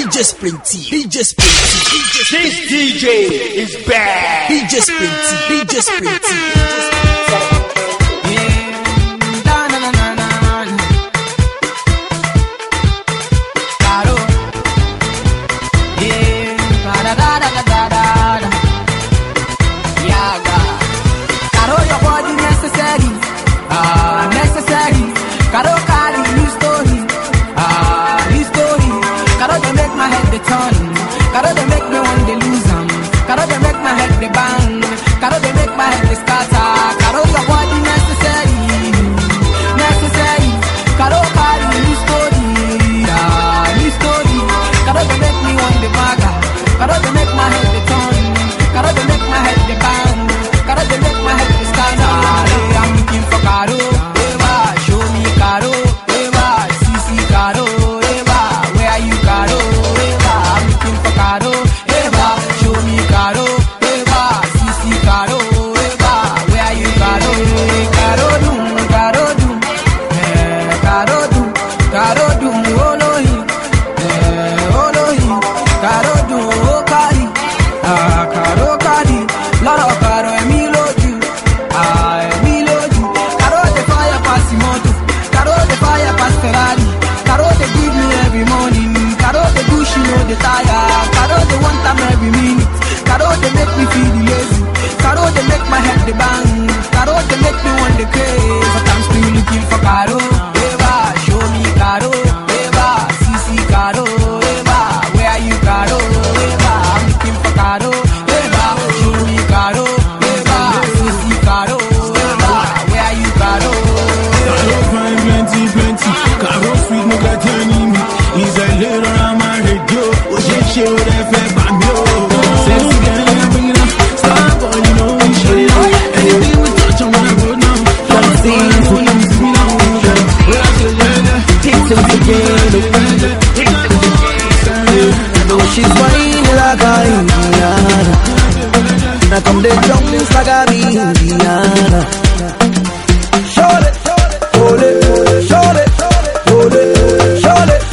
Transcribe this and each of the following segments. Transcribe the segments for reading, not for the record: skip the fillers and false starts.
DJ Sprinty, DJ Sprinty, DJ Sprinty. This DJ is bad. DJ Sprinty, DJ Sprinty. Caro they make me want to lose them. Caro they make my head the bang. Caro they make my head the scatter. Caro your body necessary, necessary. Caro carry new story, new story. Caro they make me want the bagger. Caro they make my head the turn. Caro they make my head the bang. Caro they make my head the scatter. I'm looking for Caro. Eva, show me Caro. Eva, CC Caro. Eva, where are you Caro? Caro, Eva, show me Caro, Eva, CC Caro, Eva, where are you Caro? Caro do, Caro do, Caro do, Olohi, Olohi, Caro do, Okari, Caro Kari, Loro Caro, Emiloju, Emiloju, Caro the fire pass moto, Caro the fire pass Ferrari, Caro they give me every morning, Caro the bush you know the tire. Caro they want time every minute. Caro they make me feel lazy. Caro they make my head the bang. Caro they make me want the craze. But I'm still looking for Caro. Eva, show me Caro. Eva, CC Caro. Eva, where are you Caro? Eva, I'm looking for Caro. Eva, show me Caro. Eva, CC Caro. Eva, where are you Caro? Caro fine plenty, plenty. Caro sweet no got enemy. He's a little on my radio. Oh she would have fed by me. Sexy girl, I'm bringing up. Star boy, you know we show it out. Anything we touch, I'm gonna go now. Come see me, so you see me now. Takes it together. I know she's fine like a Indiana. Now come the jungle like a Indiana. Show it, hold it, show it, hold it, show it.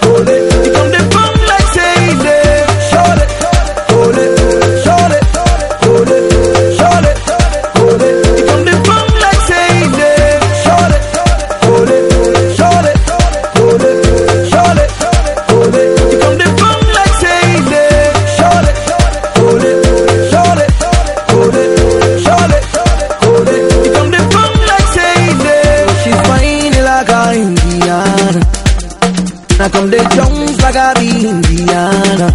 Now come the Jones like I be Indiana.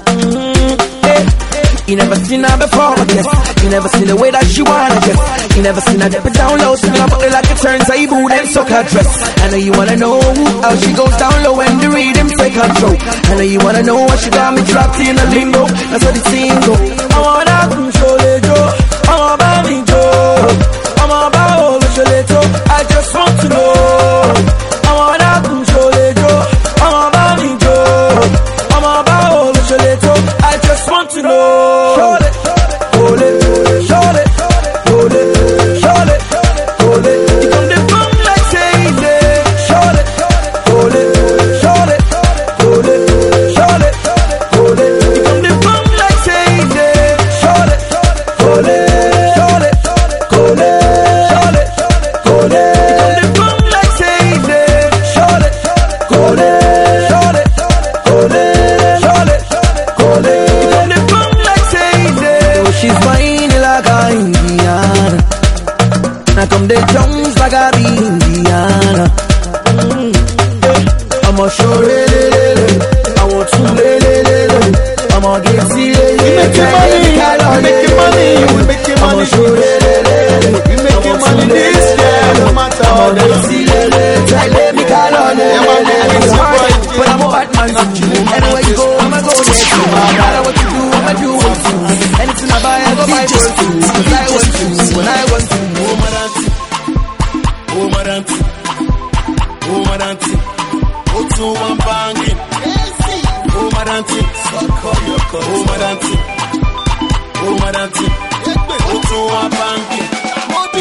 You never seen her before, I guess. You never seen the way that she wanna guess. You never seen her dip it down low, sing her body like a turntable, then suck her dress. I know you wanna know how she goes down low when the rhythm take control. I know you wanna know what she got me trapped in a limbo. That's what the scene go. I wanna control it, Joe. I'm about me, Joe. I'm about all the chaleto. I just want to know. I wanna control it, Joe. I'm about me, Joe. I'm about all the chaleto. I just want to know. The Jones like I be Indiana. I'ma show I want to I'ma get see you making money, you making money. I'ma show you making money this year. No matter how they see let me call on it. But I'm a bad man, not you. Anywhere you go, I'ma go there too. No matter what you do, I'ma do what you do. Anything I buy, I go buy for you. Cause I want to, when I want to. Maranti, Otu one banging. Oh Maranti, oh Maranti, Otu one banging. Maybe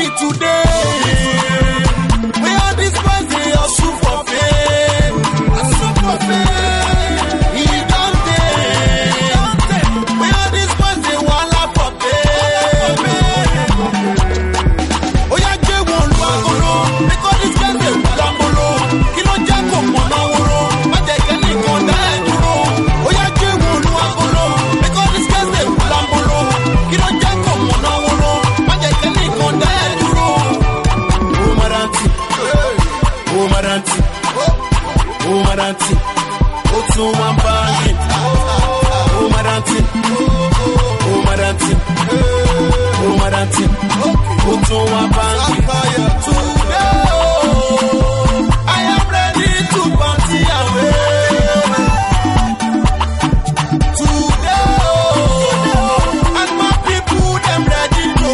today, we are this busy or super fame. He got Maranti, Otu Wambani, Oh Maranti, Oh Maranti, Oh Maranti, Otu Wambani. I am ready to party away. And my people, them ready to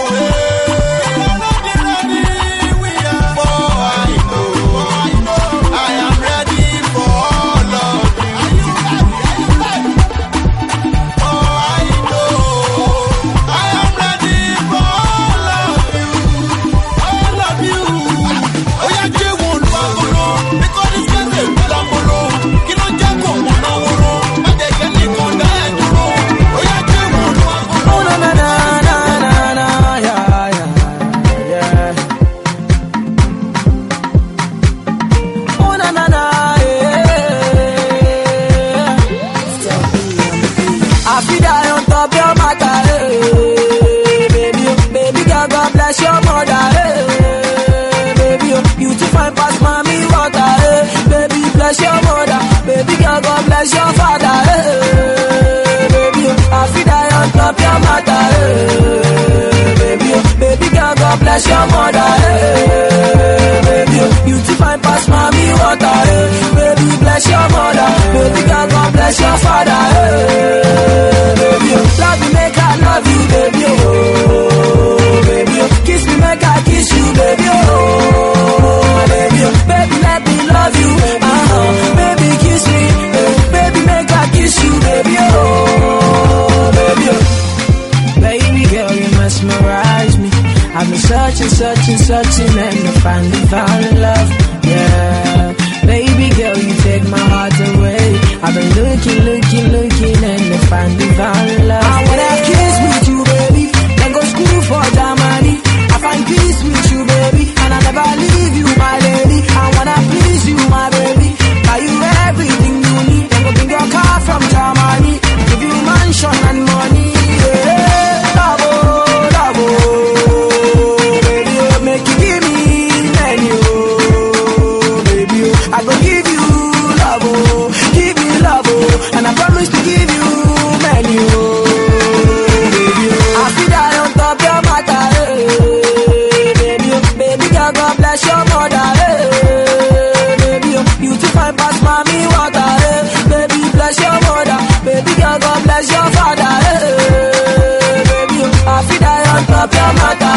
your father, baby, I feel die on top your mother, baby girl, God bless your mother, baby, you to find past mommy water, baby, bless your mother, baby girl, God bless your father, baby, love me, make I love you, baby, oh, baby, kiss me, make I kiss you, baby, oh, baby, baby, let me love you, baby, kiss me. Kiss you, baby, oh, baby, oh. Baby girl, you mesmerize me. I've been searching, and I finally found love, yeah. Baby girl, you take my heart away. I've been looking, and I finally found love. I wanna have kiss with you, baby, then go school for Germany. I find peace with you, baby, and I never leave you, my lady. I wanna please you, my baby, buy you everything you need. Bring your car from Germany, give you mansion and money, yeah. Love, baby, make you give me menu, baby, I go give you love, and I promise to give you menu, baby, I feel that on top your matter, baby, girl, God bless your mother, baby, you to find past mommy water, bless your mother, baby girl, God bless your father, baby, I feel die on top your mother,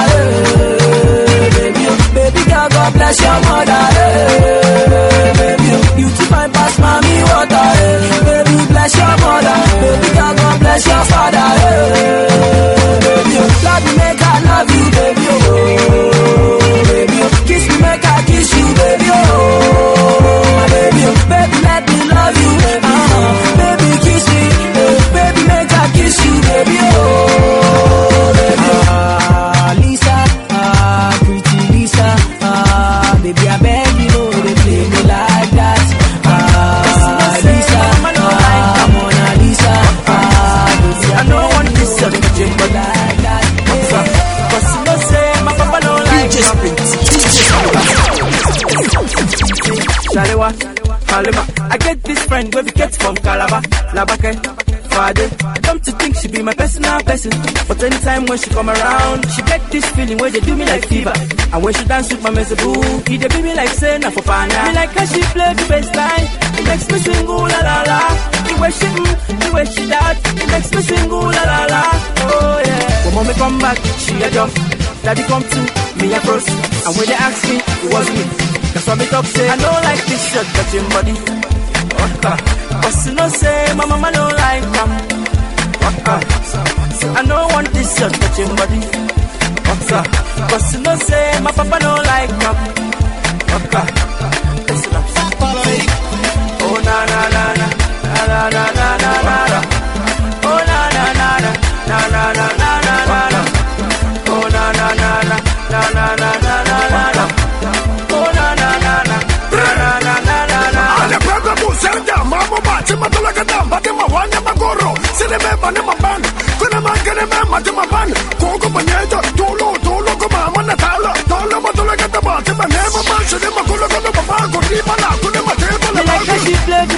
baby girl, God bless your mother, baby, you to find past mommy water, baby, bless your mother, baby girl, God bless your father, baby, love me, make I love you, baby, oh, baby, kiss me, make I kiss you, baby, oh, baby, baby, let me love you, baby, kiss me, baby, make I kiss you, baby, oh, baby, Lisa, pretty Lisa, baby, I beg you, know they play me like that, Lisa, Mona Lisa, baby, I don't want this sort of jumbo like that, cause you know say, my papa don't like Shalewa, Halima, I get this friend where we get from Calabar, Labake, Fade. Come to think she be my personal person, but anytime when she come around, she get this feeling where they do me like fever. And when she dance with my mezzaboo, he dey be me like say na for pana. Me like how she play the bass line, it makes me sing ooh la la la. The way she that, it makes me sing ooh la la la. Oh yeah. When mommy come back, she a jump. Daddy come to me a cross, and when they ask me, it was me. That's why me talk say I don't like this shirt touching body. Cause you know say my mama don't like them. I don't want this shirt touching body. Cause you know say my papa don't like them. Oh na na na na na na na na na. Oh na na na na na na na na na na. Oh na na na na na na na na na na. Oh na na na na na na na na na. Ale pega musenda mama bache matulaga damba de mawanya magoro. Sine me bane maban. Kuna mangene me mate maban. Koko banyeto tolo ko mama natala. Tolo matulaga damba de mane mama. Sine makulo ko mama ko ni bala. Kuna mate bala. Like how she play the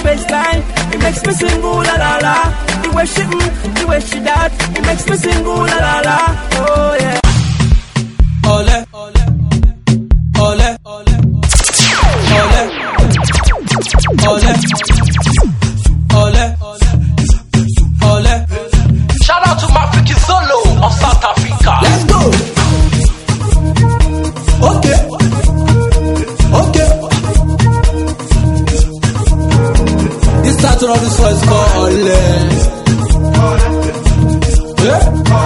makes me sing ooh la la la. The way she the way she that, it makes me sing ooh la la la. Oh yeah. Ole, ole, ole, ole, ole, ole, ole, ole. Shout out to Mafiki Zolo of South Africa. Let's go. Okay. Okay. This title of this one is called Ole. Yeah?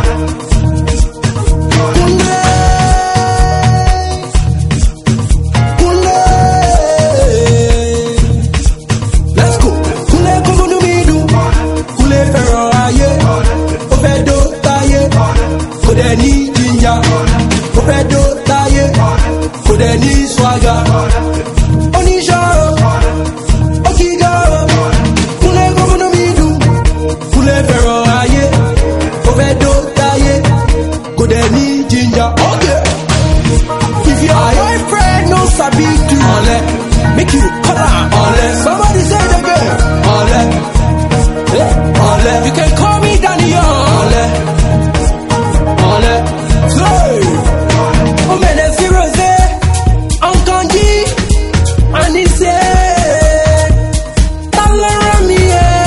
Let's go. Kule kufunu midu. Kule fero aye. Opedo taye. Kode ni jinja. Opedo taye. Kode ni swaga. Onisharo. Okigaro. Kule kufunu midu. Kule fero aye. Opedo taye. Kode ni jinja. Okay. If your boyfriend no sabi do ole, make you call her ole. Somebody say it again. Ole. Ole. You can call me Danny Ole. Ole. Hey. Oh man, that's Rose. Uncle G. And he said, Talarami.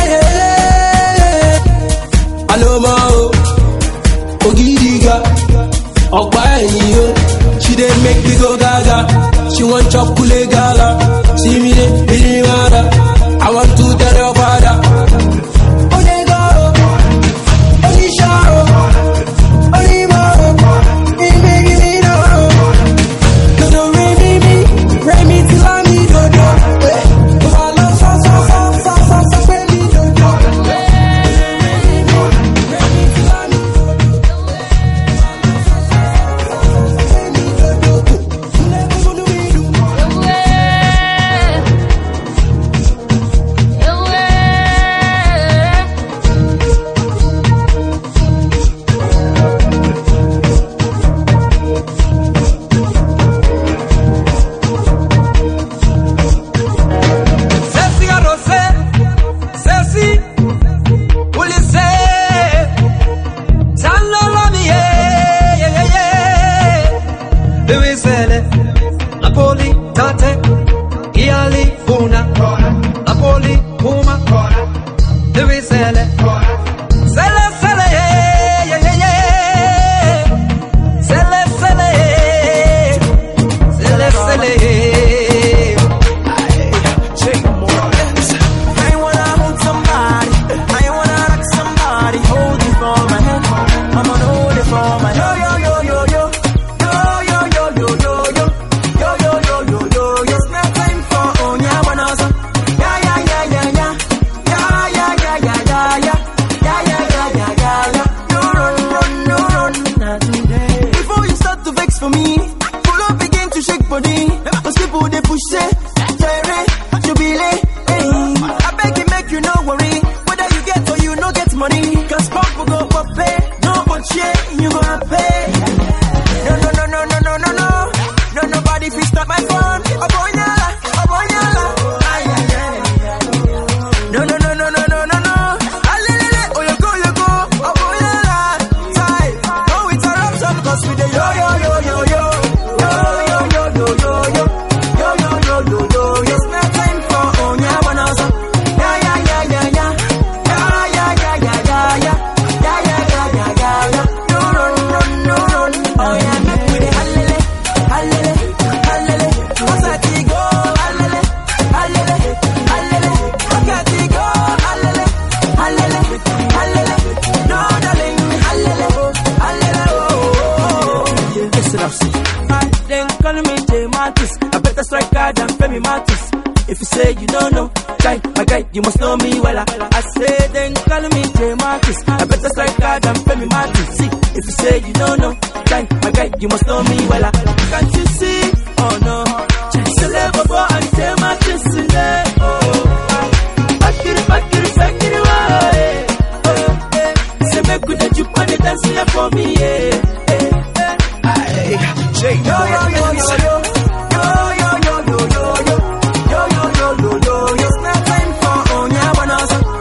Hello, ma. Ogidiga. Okpa eniyo. She dey make me go gaga. She want chocolate gala. See me dey really mad. I want to tell your father. Onegaro, Onisharo, Onimaro, he making me no. Dodo rain me till I need dodo. If I love so, pay me dodo. Rain me till I need dodo. Napoli, Tate, Iali, Funa, Napoli, Puma, Louis Sele, Sele, Sele, Sele, Sele, Sele, Sele. I wanna hold somebody, I wanna rock somebody, hold it for my hand, I'm gonna hold it for my hand. If you say you don't know, guy, my guy, you must know me well. I say then call me J Marcus. I better strike hard and pay me Marcus. See, if you say you don't know, guy, my guy, you must know me well. Can't you see? Oh no, celeb for and J Marcus in there. Oh, back it, away. Oh, say make good that you put it dance here for me. J Marcus. It's not time for Onya Banaza.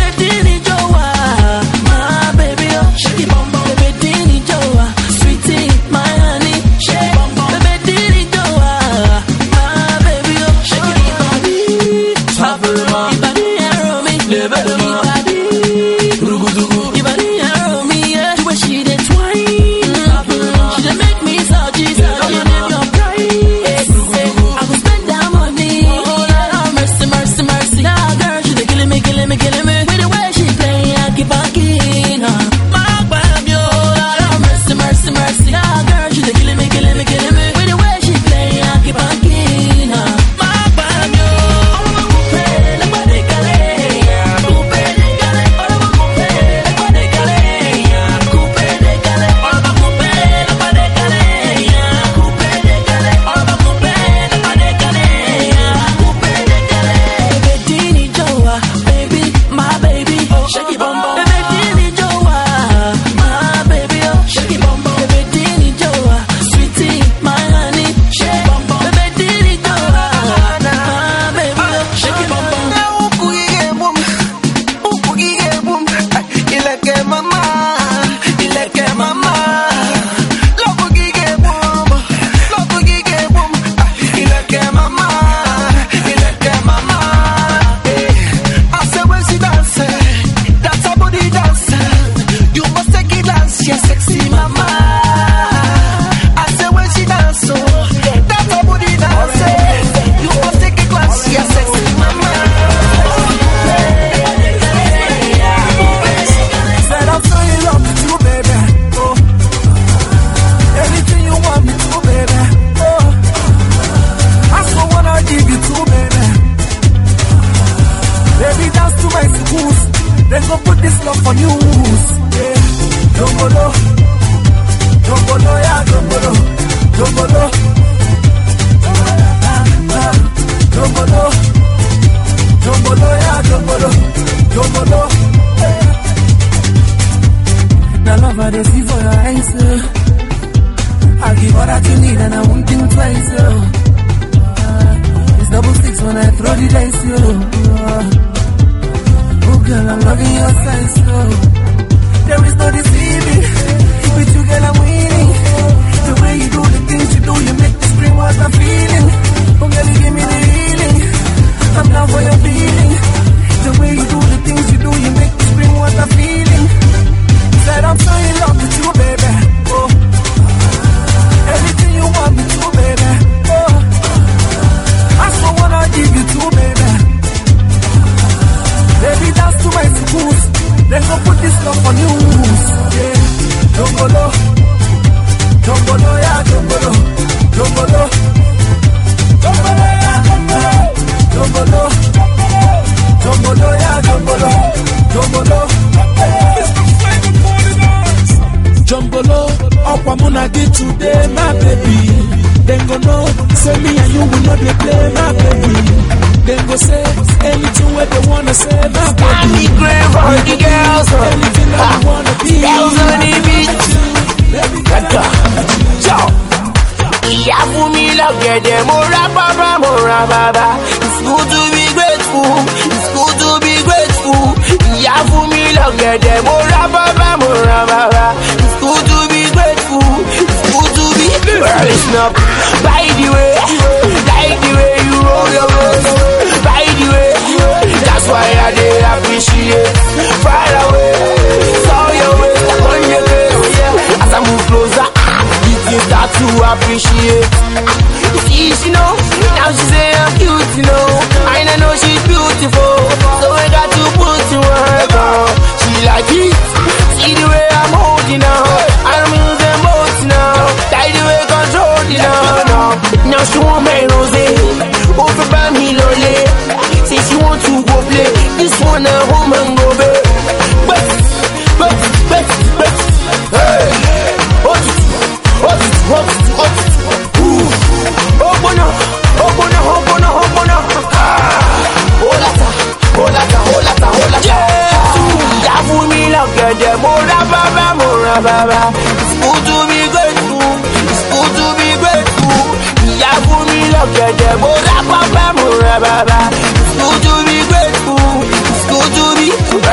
It's good to be grateful. It's good to be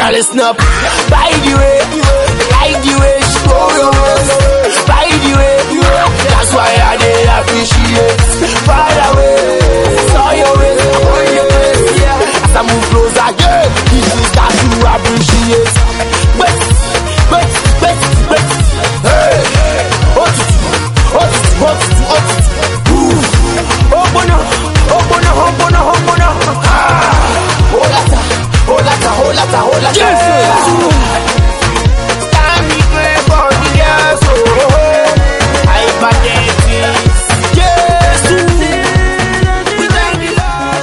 Girl, listen up. By the way, like the way she go your ways. By the way, that's why I did appreciate. Far away, saw your ways, on your ways, yeah. As I move closer, yeah, you start to appreciate. Wait. Hey, what? Open up. Hold on. Time me pray for the girls, I pathetic. Yes, we thank the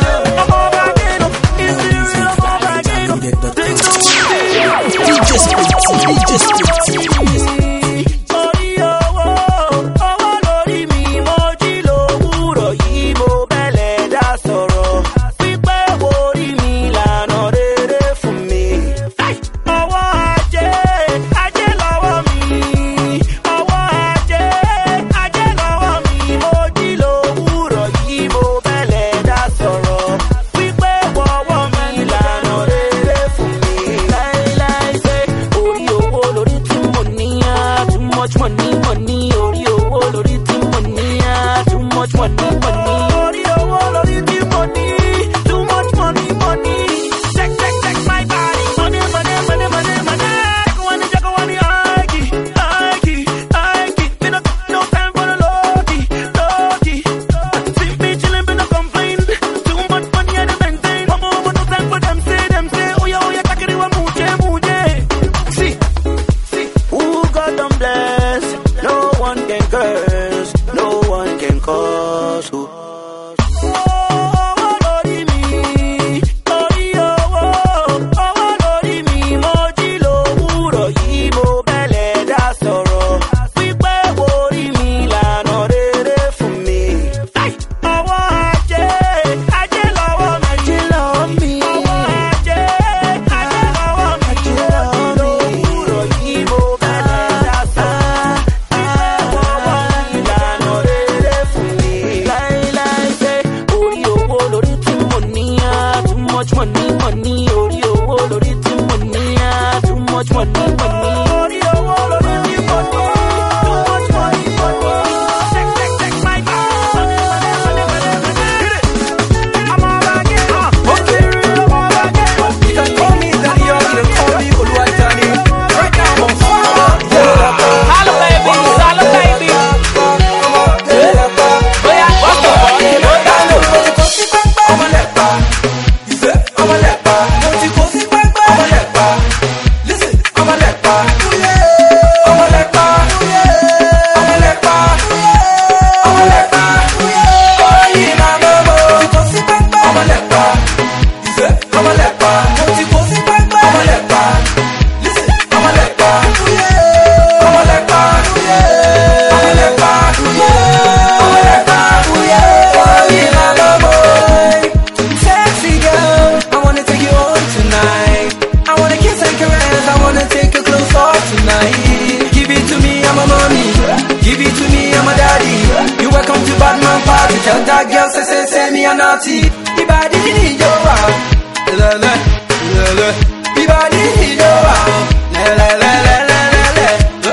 Tell that girl say me a naughty. The body in your wow, la la la la. The body in your wow, la la la la la la.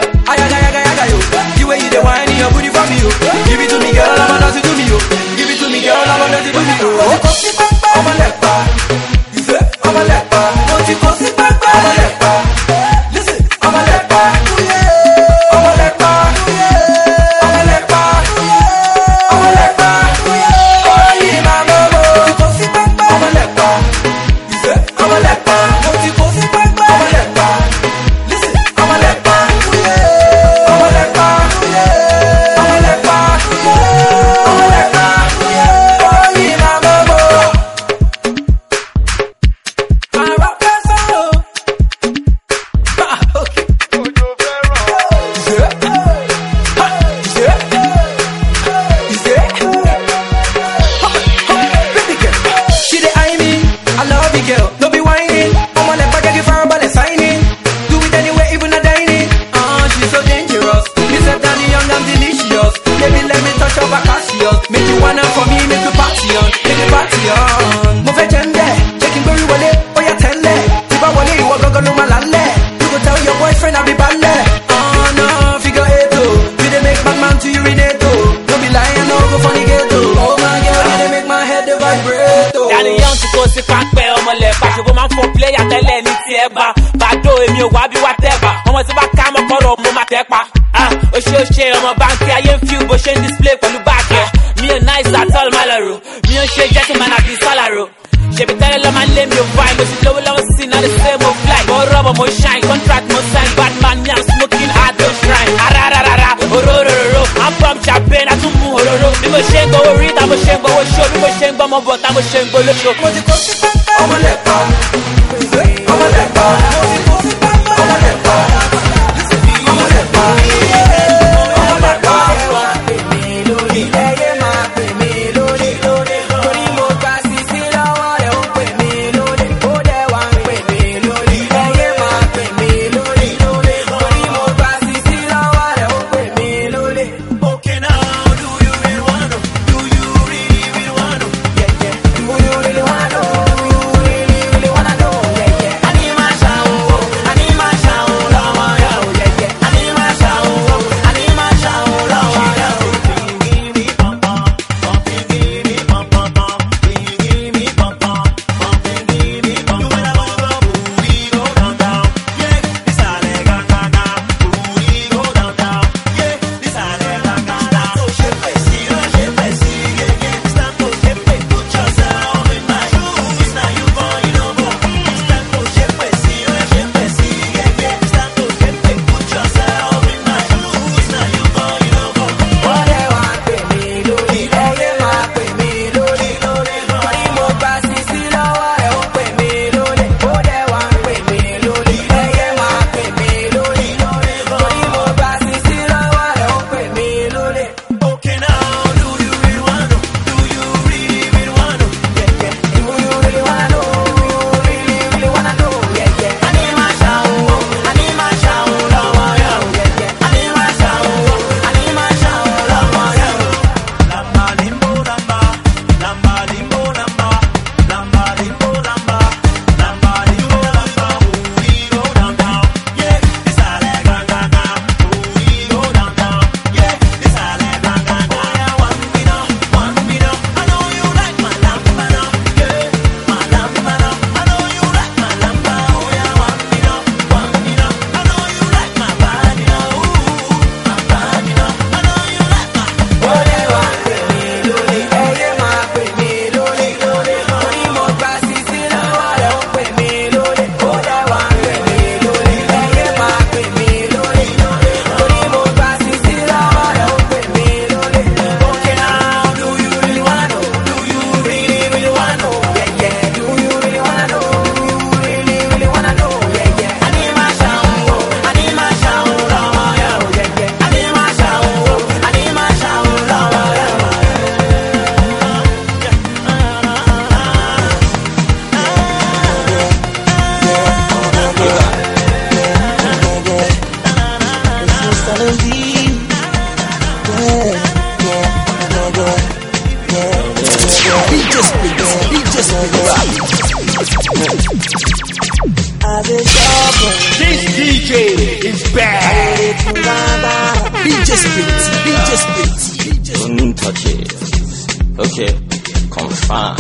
Ayaga yo. The way you the wine in your booty for me yo. Give it to me girl, I'm a naughty to me yo. Give it to me girl, I'm a naughty to me yo. I'm a leper, I'm a leper. Don't you go sit back, I'm a leper. Listen, I'm a leper. I'm a leper. I'm a leper. I'm a leper. Oh yeah, mama. do èmi ò wá bí wá tẹ́pa ọmọ tí bá ká mọ́ kọ́rọ̀ mo má tẹ́pa ó ṣe ọmọ báńkì ayé ń fi bó ṣe ń display pẹ̀lú báàkì mi ò nice at all má lọ rò mi ò ṣe jẹ́ kí n máa nà bí sálàrò ṣèbí tẹ́lẹ̀ lọ́ máa ń lé mi ò fine mo ti lówó lọ́wọ́ sí náà lè ṣe mo fly mo rọ́bọ̀ mo shine contract mo sign bad man me I'm smoking hard don't shrine arararara ororororo I'm pump champagne àtúnmú òróró bí mo ṣe ń gbowó rí ta mo ṣe ń gbowó ṣó bí mo ṣe ń gbọ́ mo bọ̀ ta mo ṣe ń gbowó lóṣù. mo ti kó sí pápá ọmọlẹ́pà ọmọlẹ́pà ọmọlẹ́pà ọmọlẹ́pà. This DJ is bad. DJ Spritz. Don't touch it. Okay, confirm.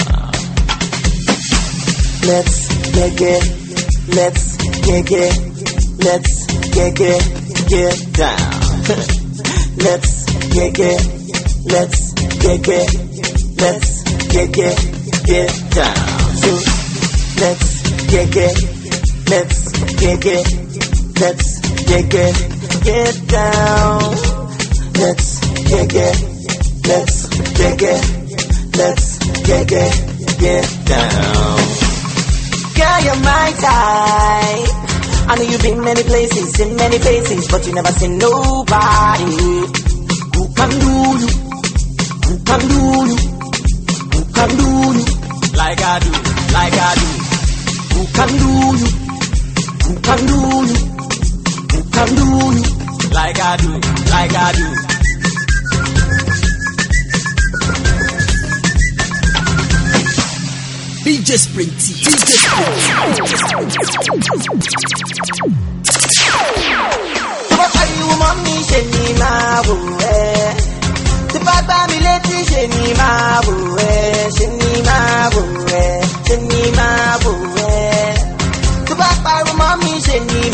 Let's get down. Let's get down. So let's get down. Let's get down. Girl, you're my type. I know you've been many places, in many faces, but you never seen nobody who can do you, who can do you, who can do you like I do, like I do. Who can do you, who can do you, who can do you like I do, like I do. DJ Sprinty. What are you, mommy? She ni ma boe. The papa mi leti she ni ma boe. She ni ma boe. She ni ma boe. The papa mommy she ni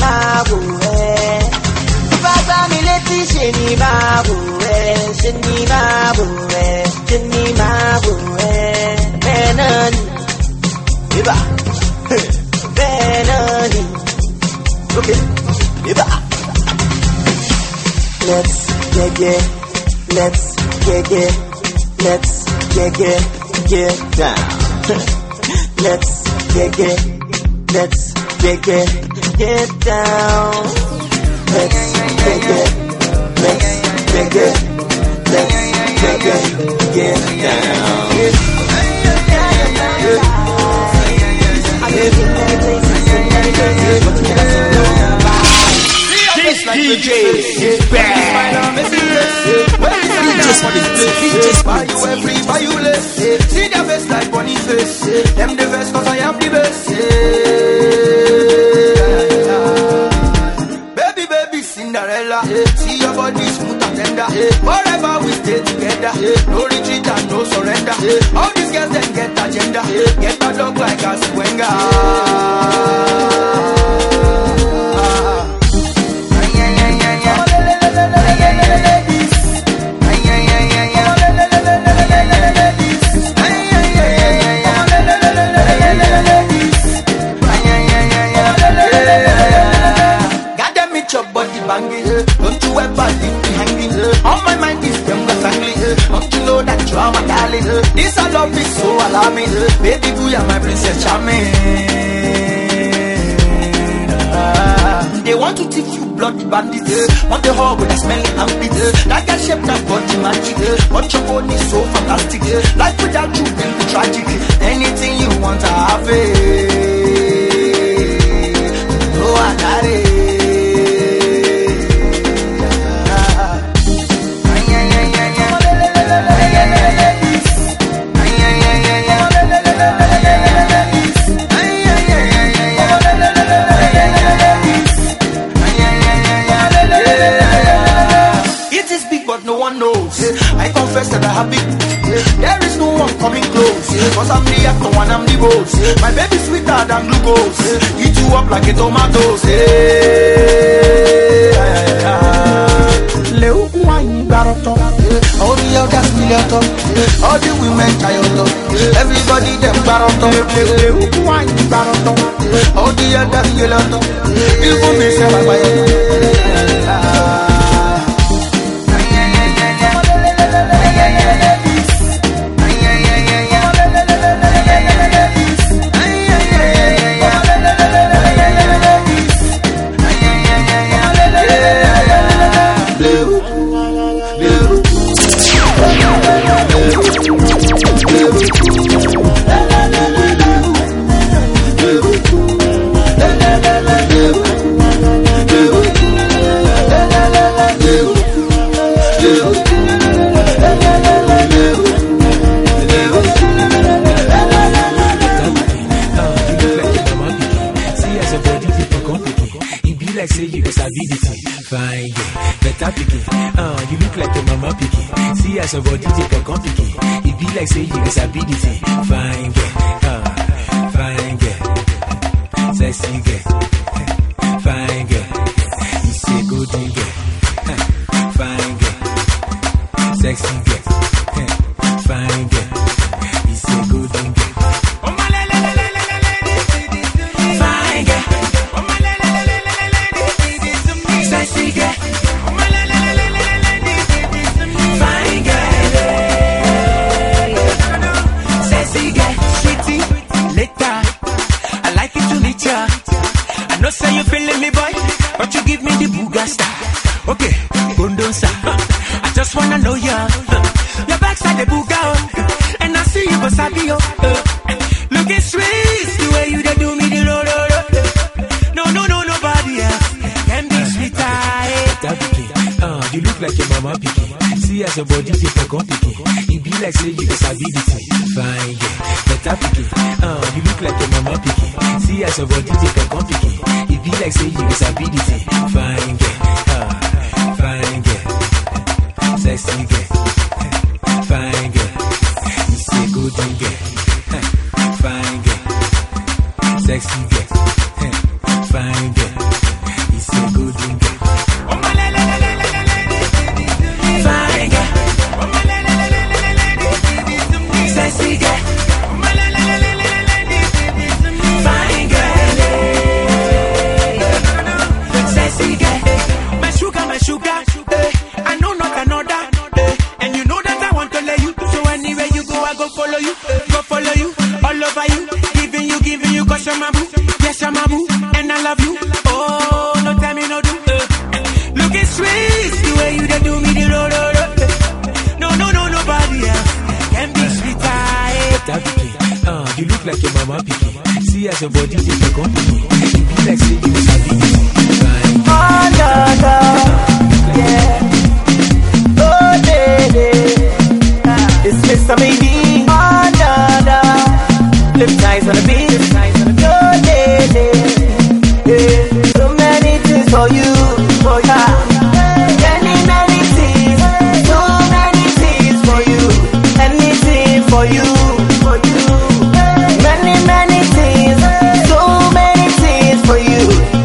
You look like your mama picky. See as your body take a company. You be like say you sabi. Oh no no, yeah. Oh baby, it's Mr. Baby. Oh no no, live nice on the beat. Oh lady, yeah. So many things for you, for ya. Many things, so many things for you. Anything for you, for you. Many things, so many things for you.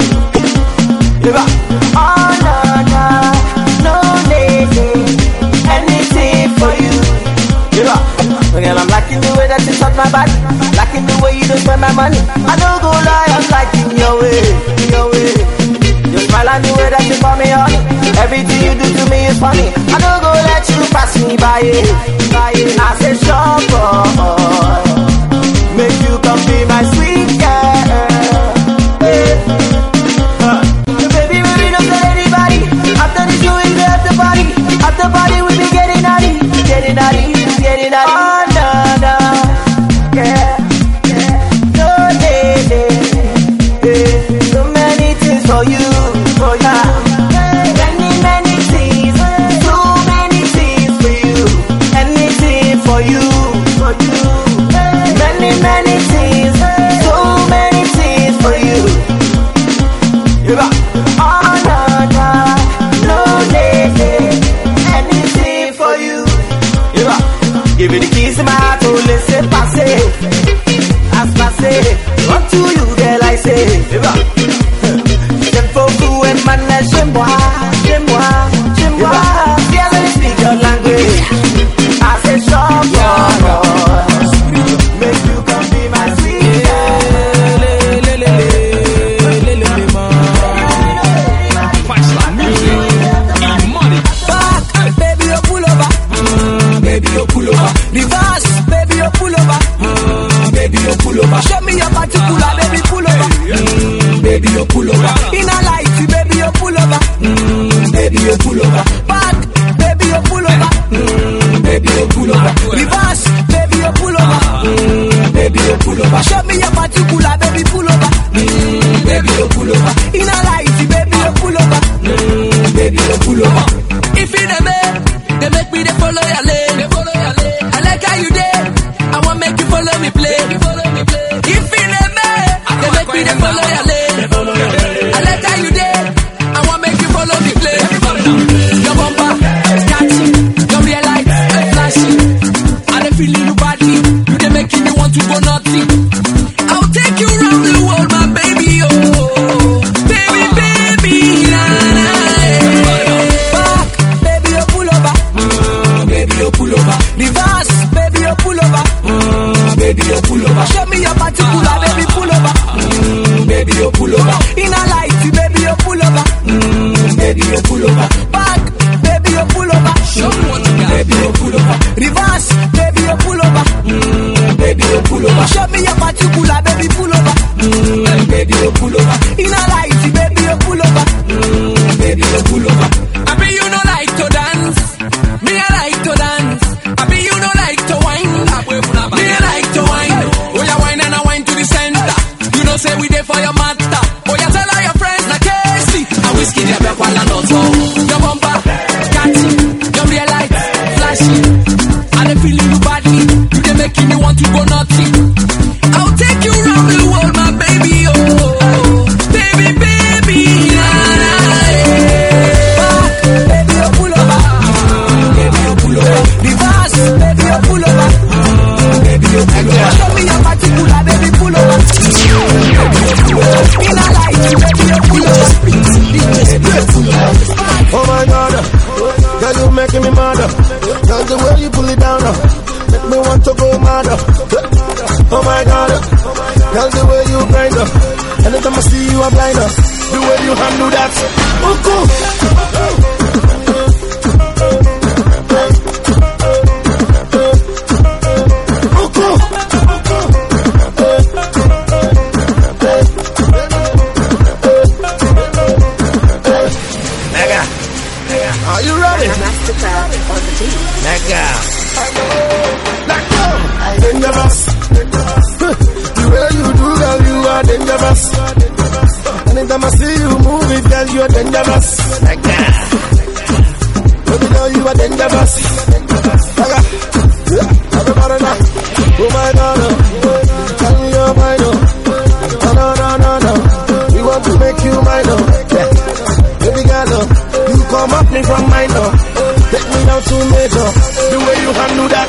Oh no no, no lady, anything for you. Girl, I'm liking the way that you touch my body, liking the way you don't spend my money. I don't go lie, I'm liking your way, your way. You smile and the way that you call me honey. Everything you do to me is funny. I don't go let you pass me by it, by it. I say sure boy, make you come be my sweet girl. Baby, we be don't tell anybody. After the show, we have the party. After party, we be getting naughty, getting naughty, getting naughty. Oh no no, yeah, yeah. No lady, yeah. So many things for you, for ya. Many things, so many things for you. Anything for you, for you. Many things, so many things for you. Oh no no, no lady, anything for you. Give me the keys to my heart, oh laissez passer, as passer. Run to you, girl, I say. J'aime beaucoup et maintenant chez moi, chez moi, chez moi. Viens let me speak your language. I say sure boy, make you come be my sweet Baby, you pull over. Baby, you pull over. Reverse, baby, you pull over. Baby, you pull over. Show me your particular, baby, pull over. Baby, you pull over. In a light, baby, you pull over. Baby, you pull over. Back, baby, you pull over. Baby, you pull over. Reverse, baby, you pull over. Baby, you pull over. Show me your particular, baby, pull over. Baby, you pull over. In a light, baby, you pull over. Baby, you pull over. If you they make me they follow your lane. I like how you did. I want make you follow me play. If you they make me they follow your lane. I like how you did. I want make you follow me play. Your bumper, catchy, your real light, flashy. I dey feeling you body. You they making me want to go naughty. I'll take you round the world, my baby. Oh, baby, nah, back, baby, you pull over. Baby, you pull over. Reverse, baby, you pull over. Baby, you pull over. Show me your particular, baby, pull over. Baby, you pull over. In a light, baby, you pull over. Baby, you pull over. Back, baby, you pull over. Show me what you got. Baby, you pull over. Reverse, baby, you pull over. Baby, you pull over. Show me your particular, baby, pull over. Baby, you pull over. In a light, baby, you pull over. Baby, you pull over. I be you no like to dance. Me I like to dance. I be you no like to wine. Me I like to wine. Oh yeah, wine and I wine to the center. You know say we there for your matter. Oh yeah, tell all your friends like Casey. I whiskey there back while I not so. Your bumper, catchy, your real light, flashy. I dey feeling you body. You dey making me want to go naughty. I'll take you round the world, my baby. Oh, baby, nah, back, baby, you pull over. Baby, you pull over. Reverse, baby, you pull over. Baby, you pull over. Show me your particular, baby, pull over. In a light, baby, you pull over. Oh my God, girl, you making me mad. Girl, the way you pull it down, make me want to go mad. Oh my God, girl, the way you grind up. Anytime I see you, I'm blind. The way you handle that, oh cool. Are you ready? Dangerous. Anytime I see you move it, girl, you're dangerous. Like that. Baby girl, you are dangerous. Everybody now. Oh my God, tell me your mind, no. We want to make you mine, yeah. Baby girl, you come up me from mine, take me down to major. The way you handle that,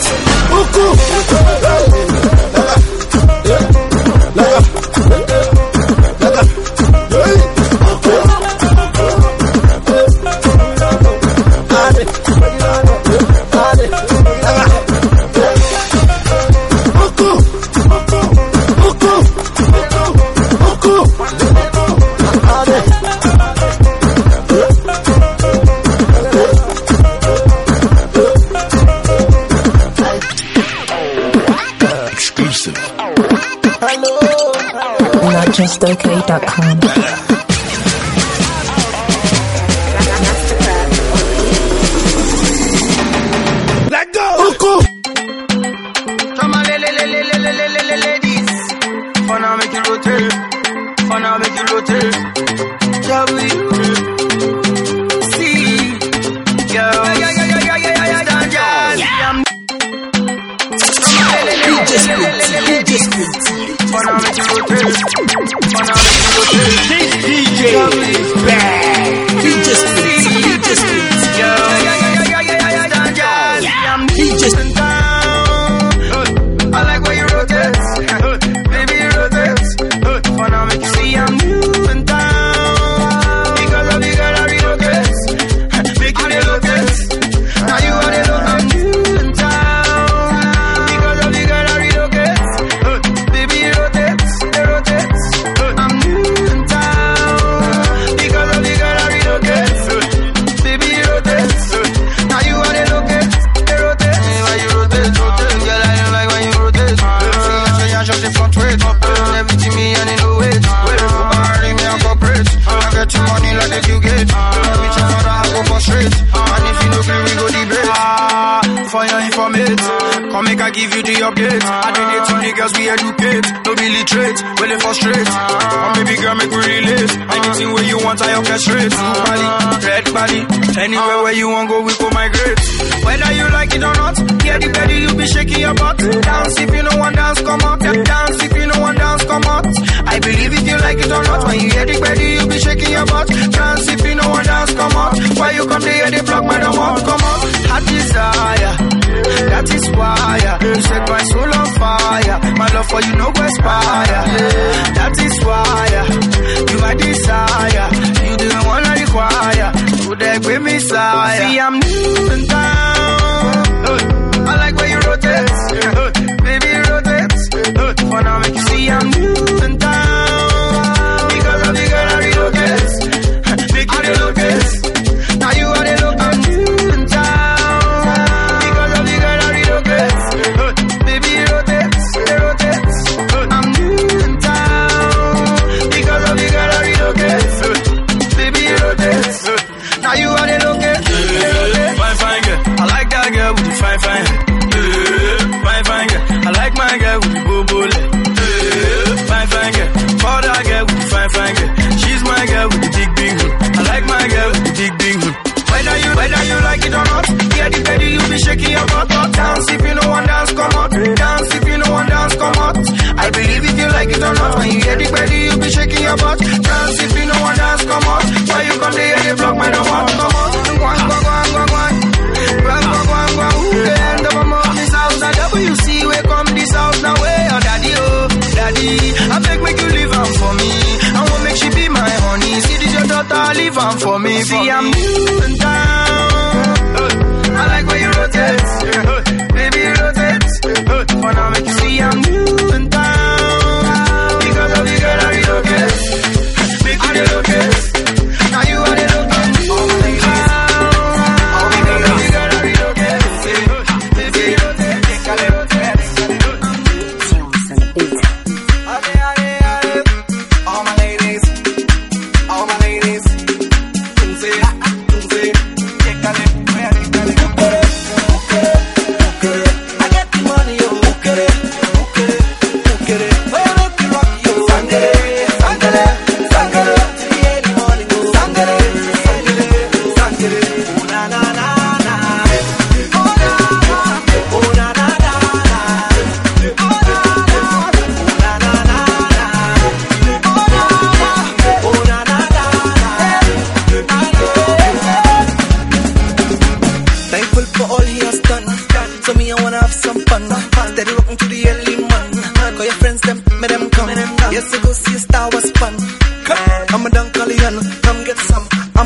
NotJustOK.com. Let go! Come on, ladies. For now, make you rotate. For now, make you rotate. Shall we see? Yeah. For now, make you rotate. For now, make you rotate. DJ is back. DJ Sprinty. DJ Sprinty. I like where you rotate. Baby, you rotate. For now, make you see I'm new in town. Because of the girl I relocate. Make you relocate. Now you are the look, I'm new in town. Because of the girl I relocate. Baby, you rotate. I'm new in town. Because of the girl I relocate. Baby, you rotate. Now you are the locate. Why you rotate? Girl, I don't like when you rotate. See, I just the front weight. Everything me and in the weight. Party me and corporate. I get your money like that you get. Every chance I go for straight. And if you know clear, we go debate. For your informate, come make I give you the update. I did it to the girls we educate. No really trade, well they frustrate. Oh baby girl, make we relate. Anything where you want, I orchestrate. Blue body, red body. Anywhere where you want go, we go migrate. Whether you like it or not, yeah, the belly you be shaking your butt. Dance if you know one dance, come out. Dance if you know one dance, come out. I believe if you like it or not, when you hear the belly you be shaking your butt. Dance if you know one dance, come out. Why you come to hear the block, my don't want come out. Hot desire, that is why you set my soul on fire. My love for you no go expire. That is why you my desire. You the one I require. Would they give me sire? See I'm new in town. I like where you rotate. Baby rotate. For now make you see I'm new in town. Because of the girl I relocate. Make you relocate. Now you are the look I'm new in town. Because of the girl I relocate. Baby rotate. I'm new in town. Because of the girl I relocate. Baby rotate. Now you are the locate. Fine girl. I like that girl with the fine head. Fine girl. I like my girl with the bobo leg. Fine girl. For that girl with the fine girl. She's my girl with the big hood. I like my girl with the big hood. Whether you like it or not, yeah, the belly you be shaking your butt. Dance if you know one dance, come out. Dance if you know one dance, come out. I believe if you like it or not, when you hear the belly you be shaking your butt. Dance if you know one dance, come out. Why you come to hear the block, my don't want come out. Go. End up among this house, now WC, where come this house, now where your daddy, oh, daddy. I beg make you leave am for me. I won't make she be my honey. See this your daughter, leave am for me. See I'm new in town. I like where you rotate. Baby rotate. For now make you see I'm new in town. Because of the girl I relocate. Make you relocate. Now you are the locate.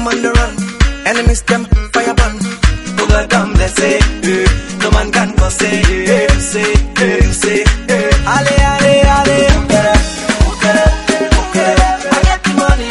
I'm on the run. Enemies them fire burn. Oh God, damn, they say, no man can go say, say, say, ale, ale, ale. I get the money,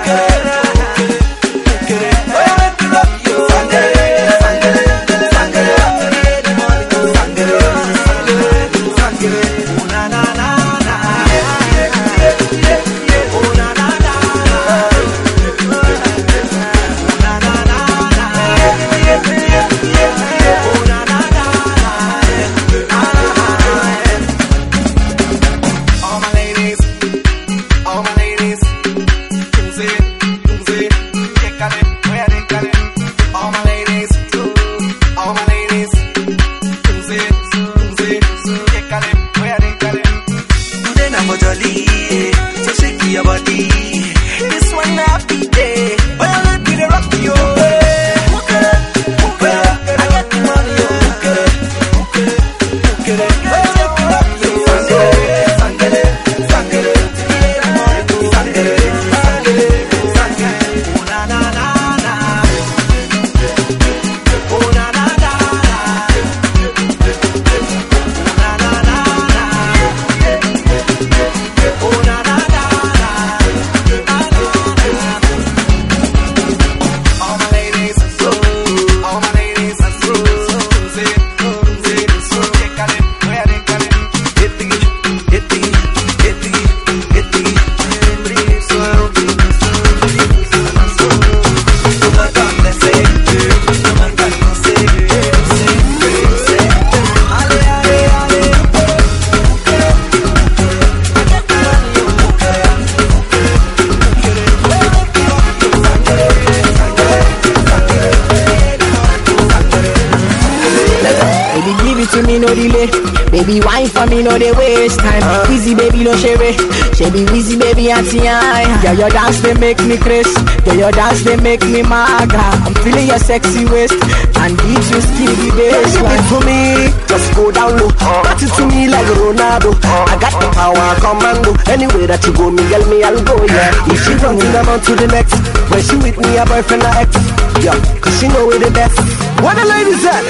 Baby, wine for me, no they waste time. Easy baby, no share it. She be easy baby, auntie. Yeah, your dance they make me crazy. Yeah, your dance they make me maga. I'm feeling your sexy waist and beat you skinny bass. Give it to me, just go down low. Got it to me like Ronaldo. I got the power, commando. Anywhere that you go, me girl, me I'll go. Yeah, if she running, I'm on to the next. When she with me, a boyfriend or ex. Yeah, cause she know we the best. What the ladies at?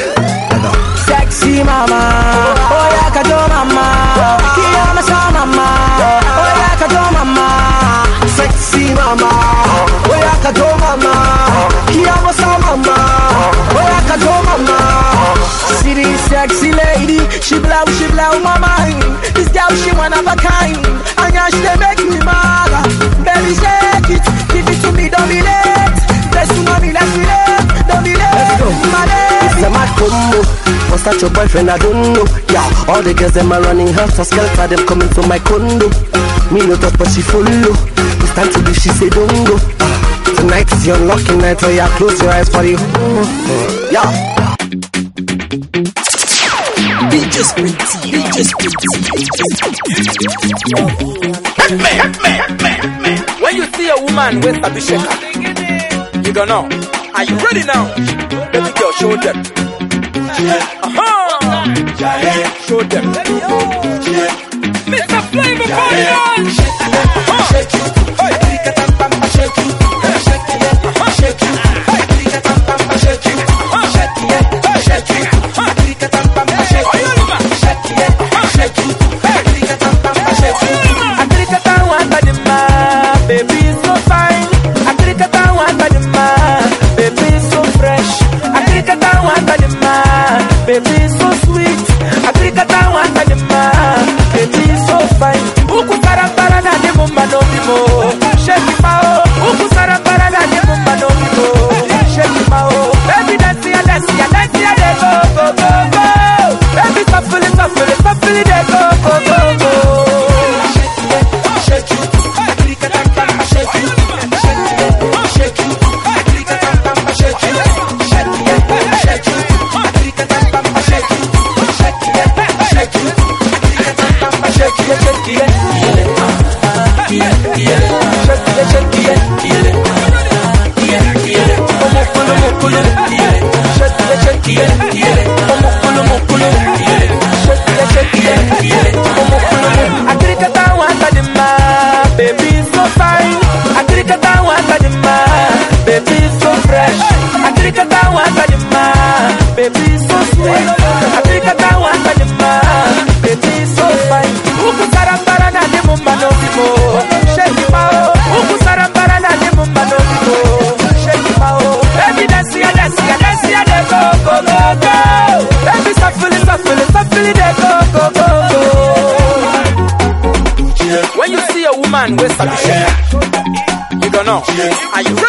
Sexy mama, oh yeah, kajo mama, kiyama sa mama, oh yeah, kajo mama. Sexy mama, oh yeah, kajo mama, kiyama sa mama, oh yeah, kajo mama. See this sexy lady, she blow my mind. This girl she one of a kind, and yeah, she make me mad. Baby shake it, give it to me, dominate. Let's do mommy, let's relate, dominate. Let's go. It's a mad combo. What's that your boyfriend? I don't know. Yeah, all the girls them are running helter skelter. Them coming to my condo. Me no touch but she follow. It's time to leave, she say don't go. Tonight is your unlucky night. So yeah, close your eyes for you. Yeah. Just When you see a woman with a bisheka, you don't know. Are you ready now? Baby girl, show them. Show them. Mr. Flavor Party on. Shake you. Shake you. Shake you. Baby so fine, Africa one badima. Baby so fresh, Africa one badima. Baby so sweet, Africa one badima. Baby so fine, uku para na de mumba no bimo.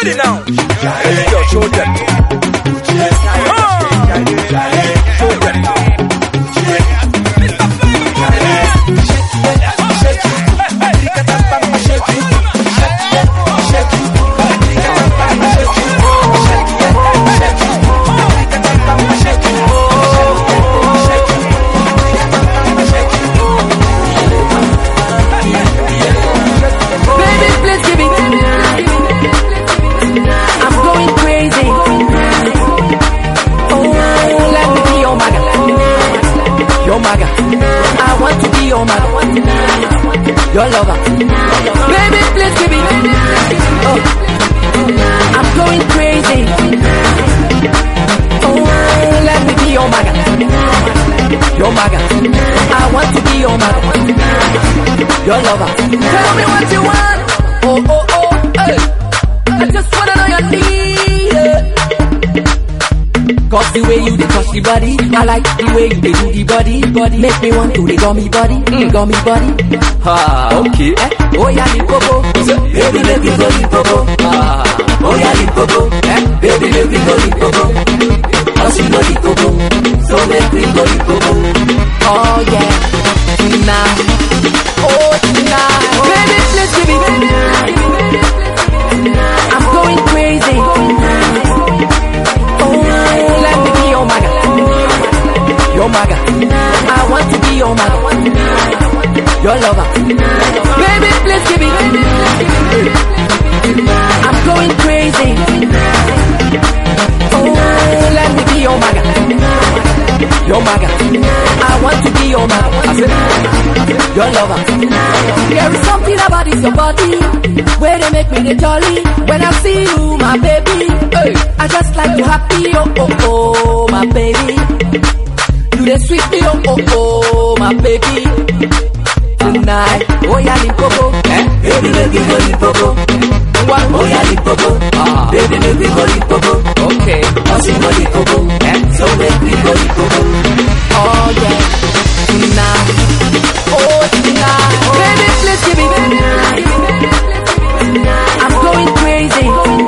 ready now. Yo, show them. Show them. Your lover, baby, please give me. Oh, I'm going crazy. Oh, let me be your maga, your maga. I want to be your maga, your lover. Tell me what you want. Oh, oh, oh, hey. I just wanna know your need. Cause the way you dey touch the body, I like the way you dey do the body. Make me want to the gummy body, gummy body. Okay. Oh yeah, Limpopo. Baby, let me go Limpopo. Oh yeah, Limpopo. Baby, let me go Limpopo. Cause you know Limpopo, so let me go Limpopo. Oh yeah, tonight. Oh tonight. Baby, please give me. I'm going crazy. Your maga, I want to be your maga, your lover. Baby, please give me. I'm going crazy. Oh, let me be your maga, your maga. I want to be your maga. I said, your lover. There is something about this your body where they make me the jolly. When I see you, my baby, hey, I just like to happy. Oh, oh, oh, my baby. You dey sweet me, oh, oh, oh, my baby. Tonight, oh yeah, Limpopo. Baby, let me go Limpopo. Oh yeah, Limpopo. Baby, let me go Limpopo. Okay, I'll see go Limpopo. So let me go Limpopo. Oh yeah, tonight, oh tonight. Baby, please give me. I'm going crazy.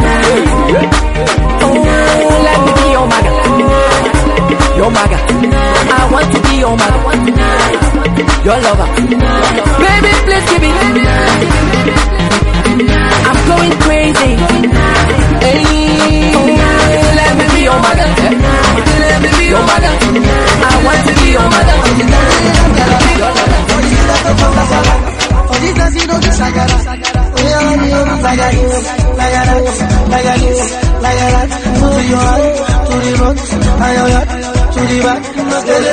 Oh, let me be your maga, your maga. I want to be your maga, your lover. Baby, please give me. I'm going crazy. Hey, let me be your maga. Let me be your maga. I want to be your maga. For this dance you don't get sagara. Oh yeah, me oh like I do, like I do, like I do, like I do. To your heart, to the front, to the back, get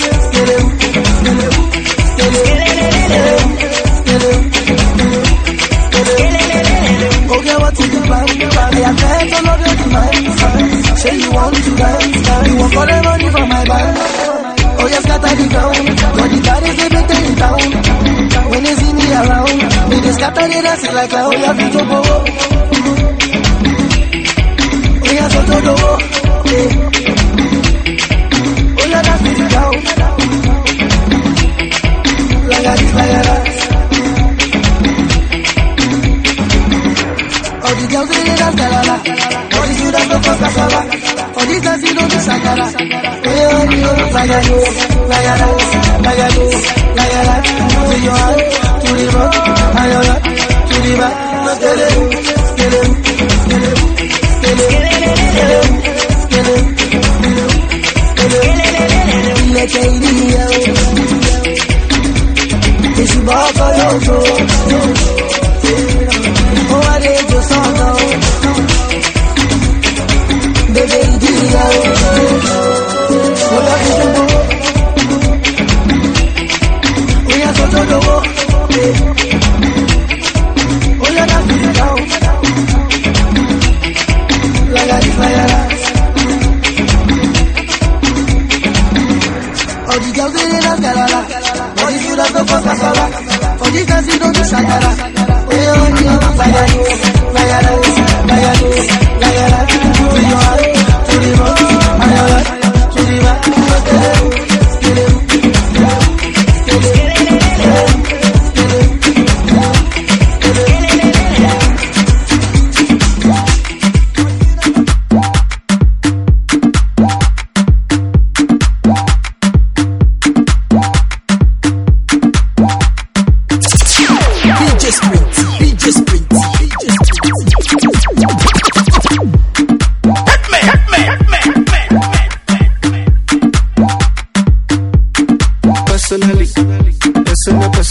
it. Okay, what you do, man? I can't all of your demands. Say you want to dance, you want all the money from my band. Oh yes, scatter the ground, but the bad is everything in town. When they see me around, they just scatter the dance like a whole lot of go. Oh yeah, so do. Oh yeah, that's me down. Like a this, like a that. All the girls in the dance, la la. All the students don't cross cassava. All the dance you don't do sakara. Oh yeah, like I do, like I do, like I do, like I do. To your heart, to the front, to the back, get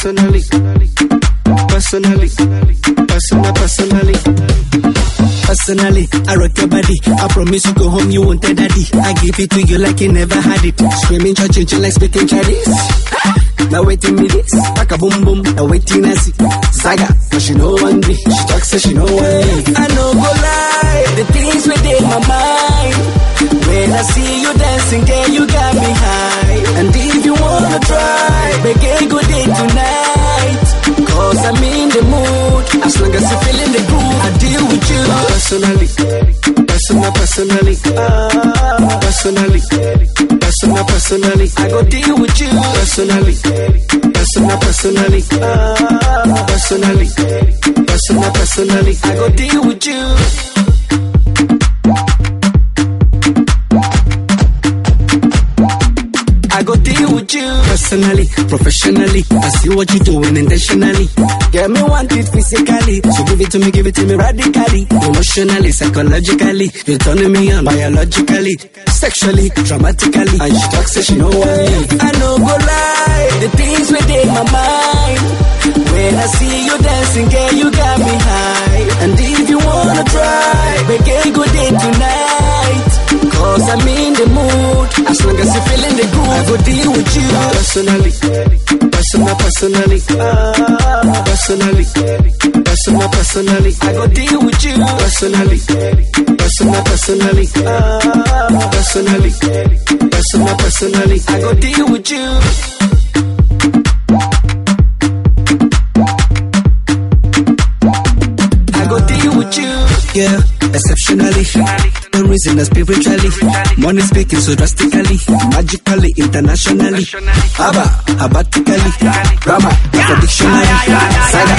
personally. Personally, I rock your body. I promise you go home, you won't tell daddy. I give it to you like you never had it. Screaming, church, like speaking Chinese. Now waiting me this, like a boom boom. Now waiting I see Saga, but she know one day. She talks so she know way. I know go lie, the things within my mind. When I see you dancing, girl, you got me high. And if you wanna try, make a good day tonight. Cause I'm in the mood. As long as you feeling the groove, I deal with you. Personally, I go deal with you. Personally, I go deal with you. I go deal with you. Personally, professionally, I see what you're doing intentionally. Get me want it physically, so give it to me radically. Emotionally, psychologically, you're turning me on biologically, sexually, dramatically. And she talks so she know why. I know go lie, the things within my mind. When I see you dancing, girl, you got me high. And if you wanna try, make a good day tonight. Cause I'm in the mood. As long as you feeling the groove, I go deal with you. Personally, I go deal with you. Personally, I go deal with you. I go deal with you. Yeah, exceptionally. The reason is spiritually. Money speaking so drastically. Magically, internationally. Abatically. Rama, like a dictionary. Saga,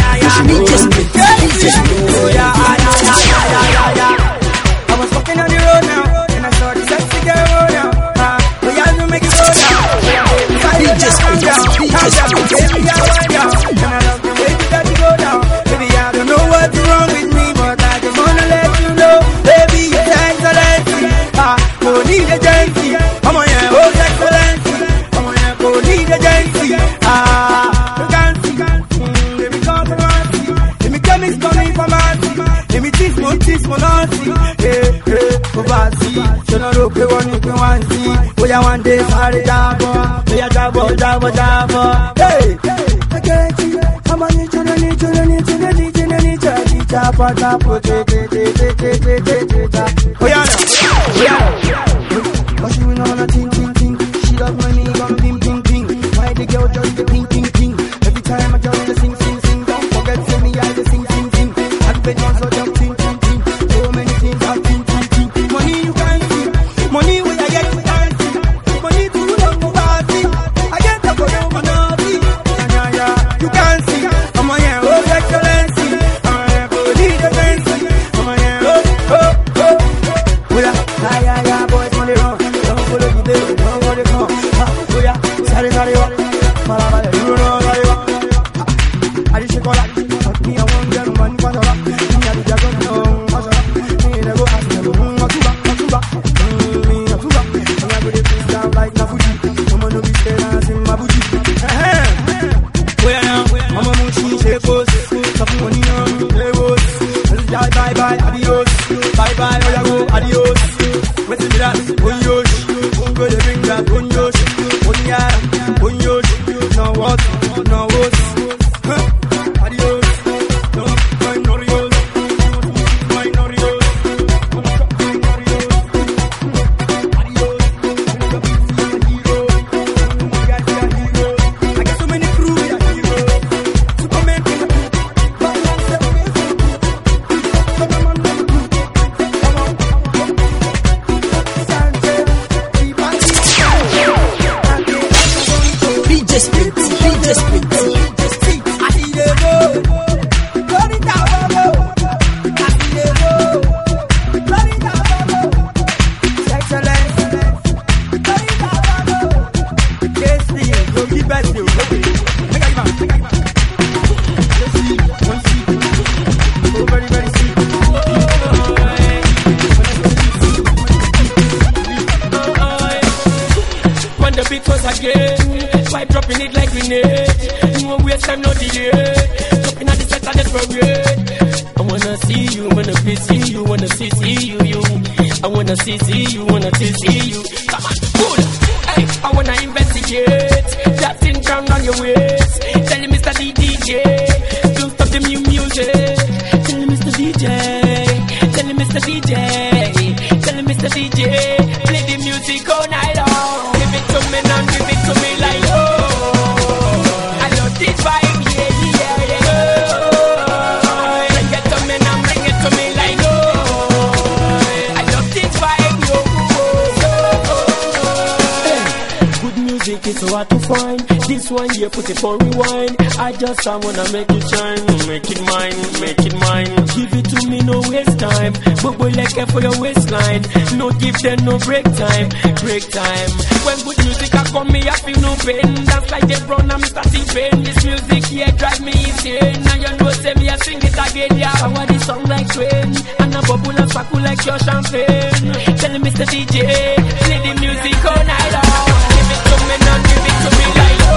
I was walking on the road now, and I saw the sexy girl roll down. We have to make it roll down. Baby, I love the way you got to go down. Baby, I don't know what's wrong with me, but I just wanna let you know. Baby, you're excellency. Go need agency. I'm on your whole excellency. I'm on your go need agency. You can't see. Let me come from us. Let me come is coming from us. Let me teach more naughty. Oversee. You know, look, we want to see. We are one day, sorry, Jabo. We are Jabo. Hey, I get you. I'm on you, oh, yeah, but she will not think. She does money, gonna ping. Why the girl just the ping. Every time I join the sing. Don't forget, tell me I the sing. I've been on so jump, ting. So many things I think. Money you can't see. Money when I get to dancing. Money to love for party. I get to go down my naughty. Yeah. You can't see. I'm on your old excellency. I'm on your body defense. I'm on your yeah, boys on the run. Don't follow me, baby. Don't go to come. Oh yeah, sorry. Malabale, you know how you are. I just call that. Me, I want them money for the rock. Me, I just don't know. Me, they go ask them, what's up? Me, I'm gonna be pissed down like Nafuji. I'm gonna be staying in my booty. Where now? I'm a mochi, shake post. Something money on the road. Bye, adios. Bye, oh yeah, go, adios. What's it that? Onyosh. Go to bring that onyosh. Onyosh. No what? Adios. No, minorios. I got so many crew, Superman. When the beat was again, vibe dropping it like grenade. no waste time, no delay. Jumping at the set and parade. I wanna see you, wanna see you, wanna see you. I wanna see you, wanna see you. Come on, cool. Hey, I wanna investigate. That thing down on your waist. Tell him Mr. DJ, don't stop the music. Tell him Mr. DJ, tell him Mr. DJ, tell him Mr. DJ, play the music all night long. Give it to me now, give it to me like oh. I love this vibe, yeah. Bring it to me now, bring it to me like oh. I love this vibe, Good music is so hard to find. This one here, put it on rewind. I wanna make it shine, make it mine, make it mine. Give it to me, no waste time. Bubble like for your waistline. No give them no break time, break time. When good music I come, me I feel no pain. Dance like they run, I'm starting pain. This music here drive me insane. Now you know, say me I sing it again, yeah. I want this song like train, and a bubble and sparkle like your champagne. Tell me Mr. DJ, play the music all night long. Give it to me now, give it to me like oh.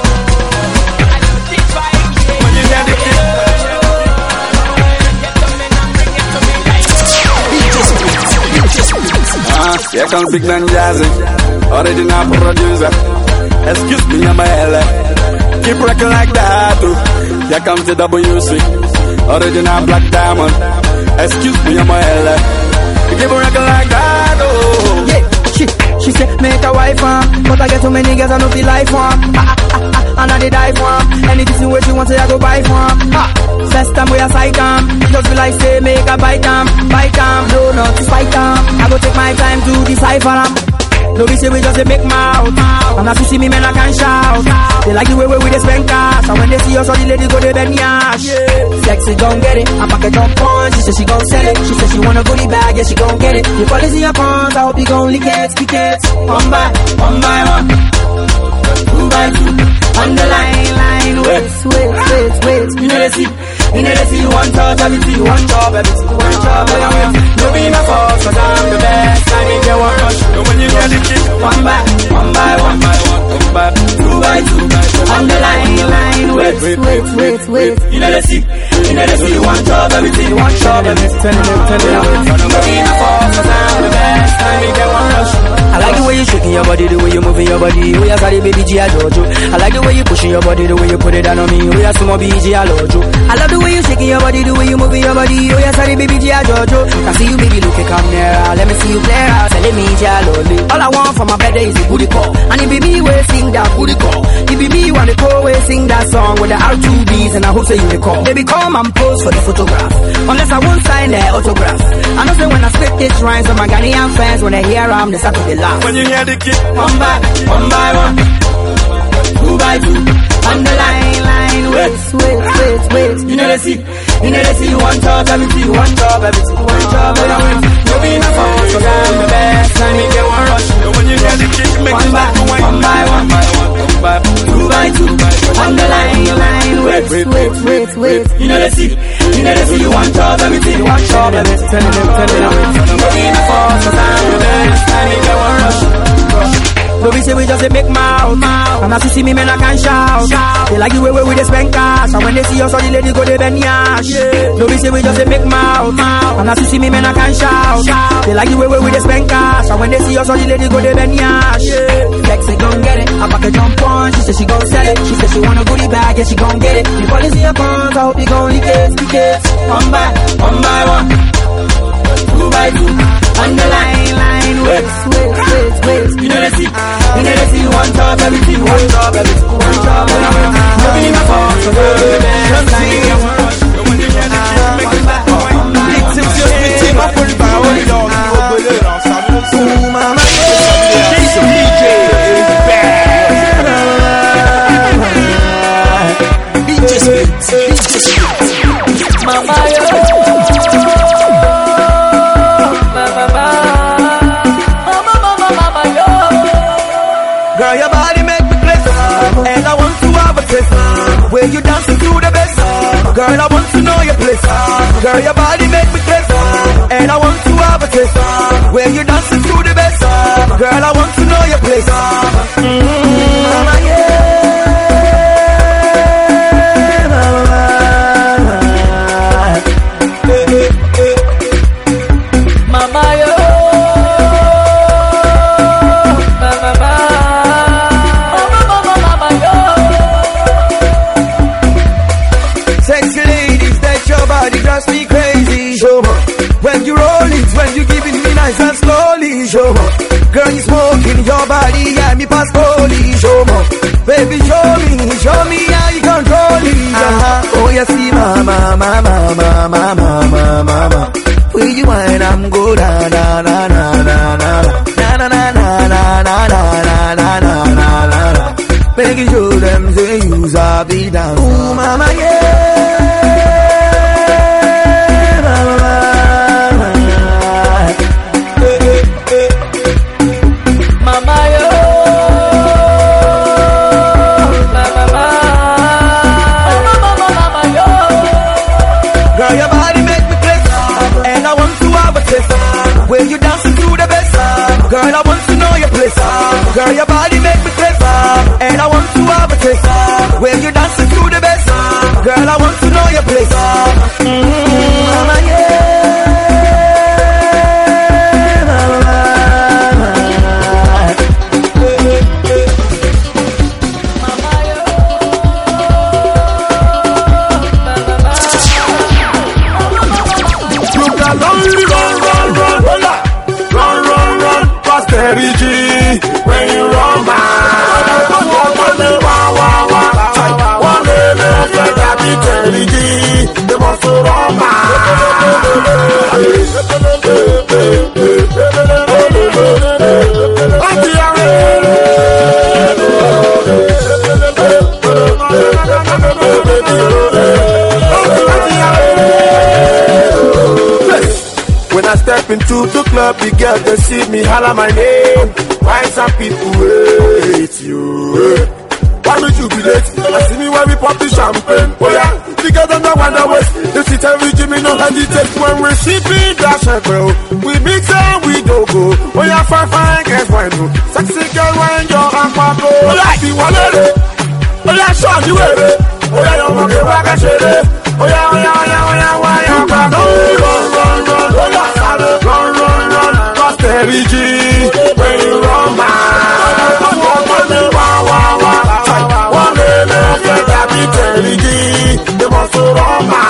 Here comes Big Man Jazzy, original producer. Excuse me, I'm a LA. Keep rocking like that, too. Here comes the WC, original Black Diamond. Excuse me, I'm a LA. Keep rocking like that, oh. Yeah, she said make a wife but I get too many girls I know feel life and I did die for anything where she wants I go buy for first time we a sight just be like say make a bite no not to fight I go take my time to decipher no be say we just make mouth and as you see me man I can shout they like the way we dey spend cash and when they see us all the ladies go they bend yash sexy gon' get it I pack it on punch she said she gon' sell it she said she wanna go the bag yeah she gon' get it the policy your pawns I hope you gon' lick it one by one 2 by 2 on the line wait you know they see you want touch everything you want job everything you want job no be my fault cause I'm the best I make you want rush and when you get the kick one by 2 by 2 on the line wait you know they see you want job everything you want job everything no be my fault cause I'm the best I make you want rush I like the way you shaking your body, the way you moving your body. Oh yeah, sorry baby G, I love you. I like the way you pushing your body, the way you put it down on me. Oh yeah, sumo BG, I love you. I love the way you shaking your body, the way you moving your body. Oh yeah, sorry baby G, I love you. I see you baby, look come nearer. Let me see you play out, tell me G, I love you. All I want from my bed is a booty call, and it be me way sing that booty call. It be me want to call way sing that song with the R2Bs, and I hope say you will call. Baby come and pose for the photograph, unless I won't sign the autograph. I know say when I spit this rhymes, so my Ghanaian fans when they hear I'm the start to the laugh. When you hear the kick, one by 1, 2 by 2 on the line wait you know they see you want touch everything you want job everything you want job no be my fault cause I'm the best I make you want rush when you hear the kick make it back to 1 by 2 by 2 on the line wait you know they see you want job everything you want job everything no be my fault cause I'm the best I make you want rush no be say we just make mouth and as you see me man I can shout they like the way we dey spend cash and when they see us all the ladies go they bend yash no be say we just make mouth and as you see me man I can shout they like the way we dey spend cash and when they see us all the ladies go they bend yash sexy gon' get it I pack a jump on she said she gon' sell it she said she wanna goodie bag yeah she gon' get it the policy your pawns I hope you gon' lick it 1 by 1 2 by 2 on the line wait you know they see you want job everything you want job everything you want job no be my fault so the best I make you want rush when you hear the kick make it back it's just me team up on the bar only dog you go below now so mama DJ is back mama yo girl, your body make me bliss, and I want to have a taste. Where you dancing to the best, girl, I want to know your place. Girl, your body make me bliss, and I want to have a taste. Where you dancing to the best, girl, I want to know your place. Mama, yeah. girl, you smoking your body, yeah, me pass police, show me. Baby, show me how you control it. Oh, you see, mama. Will you wine, I'm go na na na na na na na na na na na na. Make you show them say you sabi dance. Ooh, mama, yeah, mama. Mama, yo. Girl, your body make me crazy, and I want to have a taste. When you dancing to the best, girl, I want to know your place. Girl, your body make me crazy, and I want to have a taste. When you dancing to the best, girl, I want to know your place. Mama, yeah. Terry G, when you run my one day, Terry G, they must run my. When I step into the club, the girls they see me holler my name. Why some people hate you? Why would you be late? I see me when we pop the champagne. Oh yeah, the girls don't know when I waste. They sit every Jimmy no hesitate. When we sipping that champagne, we mix and we don't go. Oh yeah, fine girls wine no. Sexy girl wine your aqua go. Oh yeah, the wallet. Oh yeah, show the way. Oh yeah, you want to back and share it. Oh yeah, why you back? Run, cause Terry G, when you run my one day, let me Terry G, they must run my.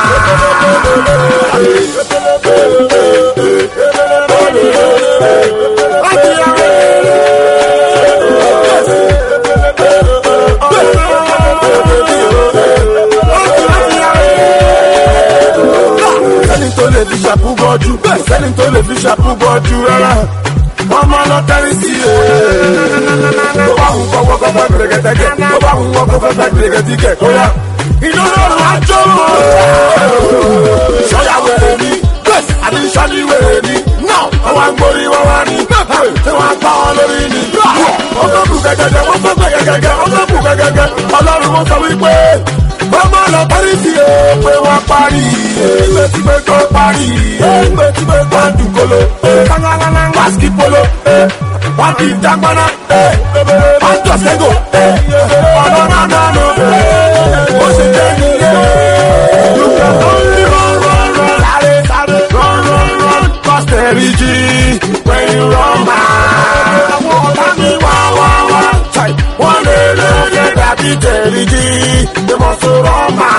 Sẹ́ni tó lè fi ṣàpúbọ̀jú rárá wọ́n máa lọ tẹ́rí sí i. Tó bá wù kọ́ wọ́kọ́ fẹ́ gbẹ̀gẹ̀dẹ̀gẹ̀, tó bá wù wọ́kọ́ fẹ́ gbẹ̀gẹ̀dẹ̀gẹ̀ kó yá. Iná lọ́rùn àjọ mọ́. Ṣọ́yà wèrè ni, àbí ṣọ́lí wèrè ni. Àwọn agbórí wọn wá ní, tí wọ́n á pa wọn lórí ni. Wọ́n fẹ́ bù gẹ́gẹ́gẹ́, wọ́n fẹ́ gbẹ̀gẹ́gẹ́, wọ́n fẹ́ bù gẹ́gẹ́gẹ́. Ọlọ́run mo sọ wípé kọ́mọ lọ parí sí i pé wọ́n parí. Ẹgbẹ́ tí pé kọ́ parí. Ẹgbẹ́ tí pé kọ́ dùkọ́lọ́. Wáṣíkì polo. Wọ́n ti dàgbọ́nà. Wọ́n jọ sẹ́gò. Ọlọ́run náà lọ. Ó sì jẹ́ nílé. Lùkọ́ only run. Sáré. Run. Cause Terry G, when you run my. Àwọn ọ̀tá mi wá. Wọ́n lè lọ́ọ́ dàbí Terry G, they must run my.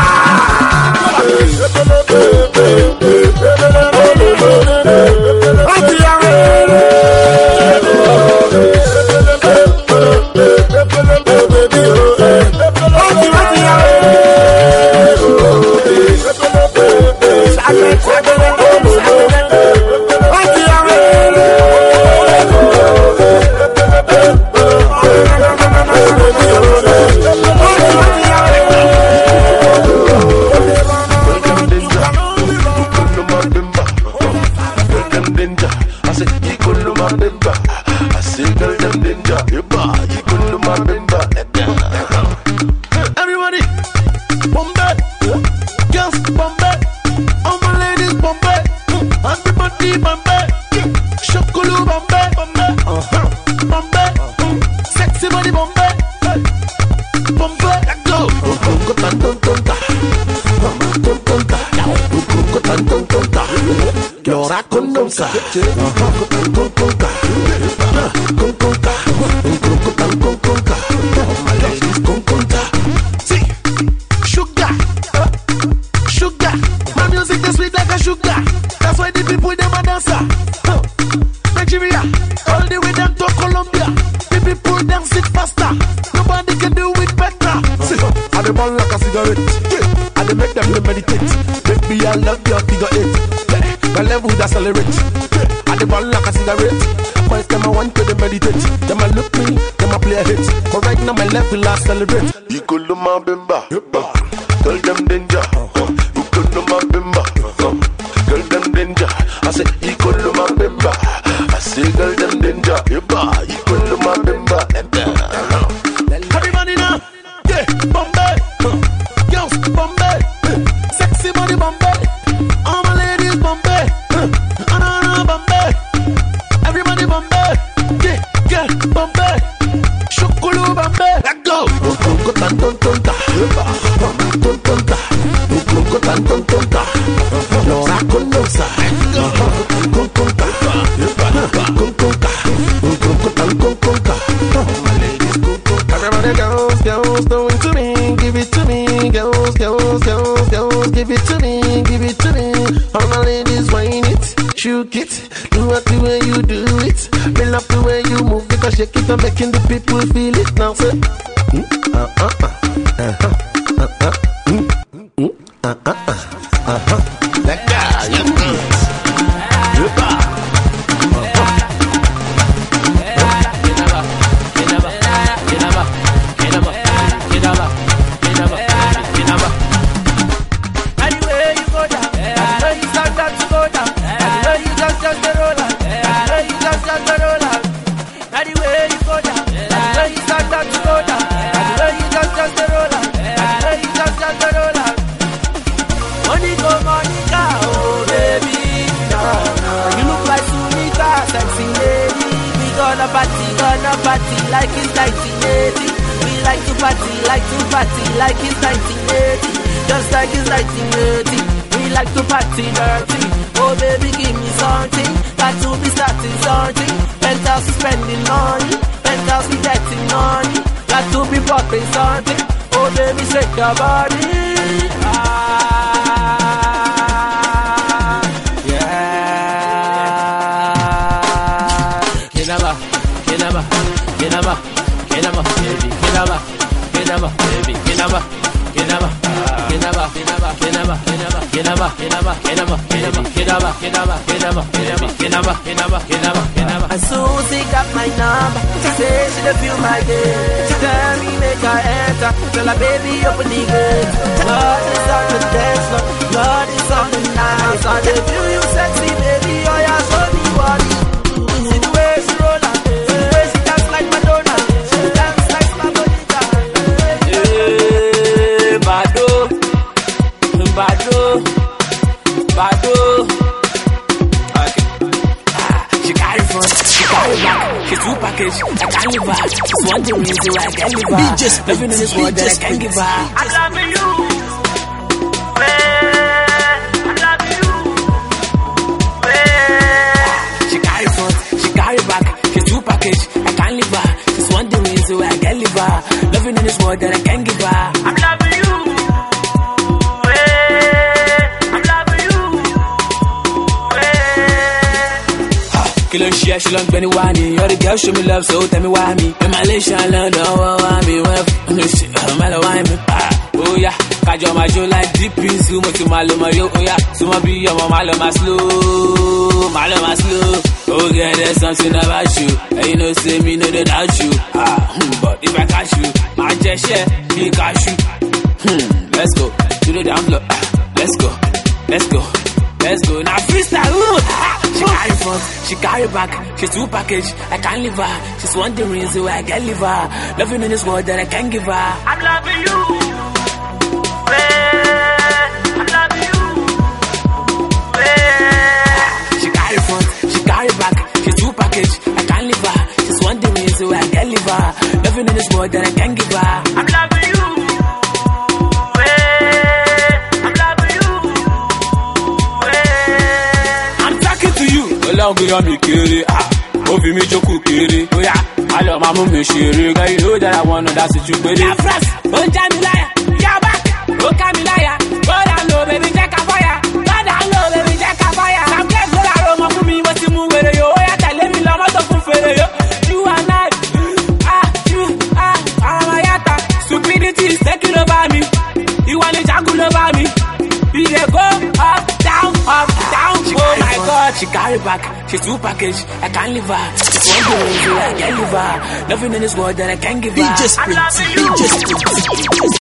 Sugar, my music is sweet like a sugar. That's why the people them a dancer. Nigeria, all the way down to cigarette. Yeah. And they make them meditate. Baby, I love your figure 8. Yeah. My level accelerate. Yeah. And they burn like a cigarette. First time I want to meditate. Them I look me, them I play a hit. But right now my level I celebrate. You could do my bimba. Tell them danger. You could do my bimba. Girl them danger. I say you could do my bimba. I say girl them danger. You could do my bimba. Everybody now. Yeah, Bombay. Girls, Bombay. Sexy body Bombay. All my ladies Bombay. Bombay. Everybody Bombay. Yeah, girl Bombay. Shokulu Bombay. Let's go. Girls, throw it to me, give it to me. Girls, give it to me, give it to me. All my ladies whine it, shook it, do it the way you do it. Me love the way you move it, cause shake it and making the people feel it now. Say, like that, party like it's 1980. We like to party like it's 1980. Just like it's 1980. We like to party dirty. Oh baby, give me something. Got to be starting something. Penthouse spending money. Penthouse we getting money. Got to be popping something. Oh baby, shake your body. And Susie got my number. She says she love you my day. She tell me make her enter. Tell her baby open the gate. Lord is on the dance floor. Lord is on the night. On the view you sexy baby. Oh yeah, show me what it do. See the way she roll out. See the way she dance like Madonna. She dance like Slavodita. Bado. She carry front, she carry back. She's full package, I can't give her. She's one thing me, so I can't give her. Living in this world that I can't give her. I'm loving you. I'm loving you. She carry front, she carry back. She's full package, I can't leave her. She's one thing me, so I can't leave her. Living in this world that I can't give her. I'm loving you. Kill and share, she long Benny Wani. All the girls show me love, so tell me why me. In Malaysia, London, why me? Oh yeah, Kajo Majo like deep in Sumo to Maloma, yo, oh yeah. Suma be your Maloma slow, Maloma slow. Oh yeah, there's something about you. And you know, say me, no, they doubt you. But if I catch you, my just share, me catch you. Let's go, to the down block. Let's go, let's go. Let's go, now freestyle, She carry front, she carry back. She's full package, I can't leave her. She's one the reason why I can't leave her. Loving in this world that I can't give her. I'm loving you. I'm loving you. She carry front, she carry back. She's full package, I can't leave her. She's one the reason why I can't leave her. Loving in this world that I can't give her. I'm loving you. Long be on me kiri, oh be me joku kiri, oh yeah, I love my mum shiri, girl you know that I wanna dance with you, baby. Yeah, first, oh Jamilaya, yeah back, oh Camilaya, go down low, baby, check a fire, go down low, baby, check a fire. I'm glad that I don't want me what you move with you, oh yeah, tell me love not to feel you, you and I, I'm a yata, stupidity is taking over me. She carry back, she's too package. I can't leave her. It's one day, I can't leave her. Nothing in this world that I can't give her. DJ Sprints, DJ Sprints.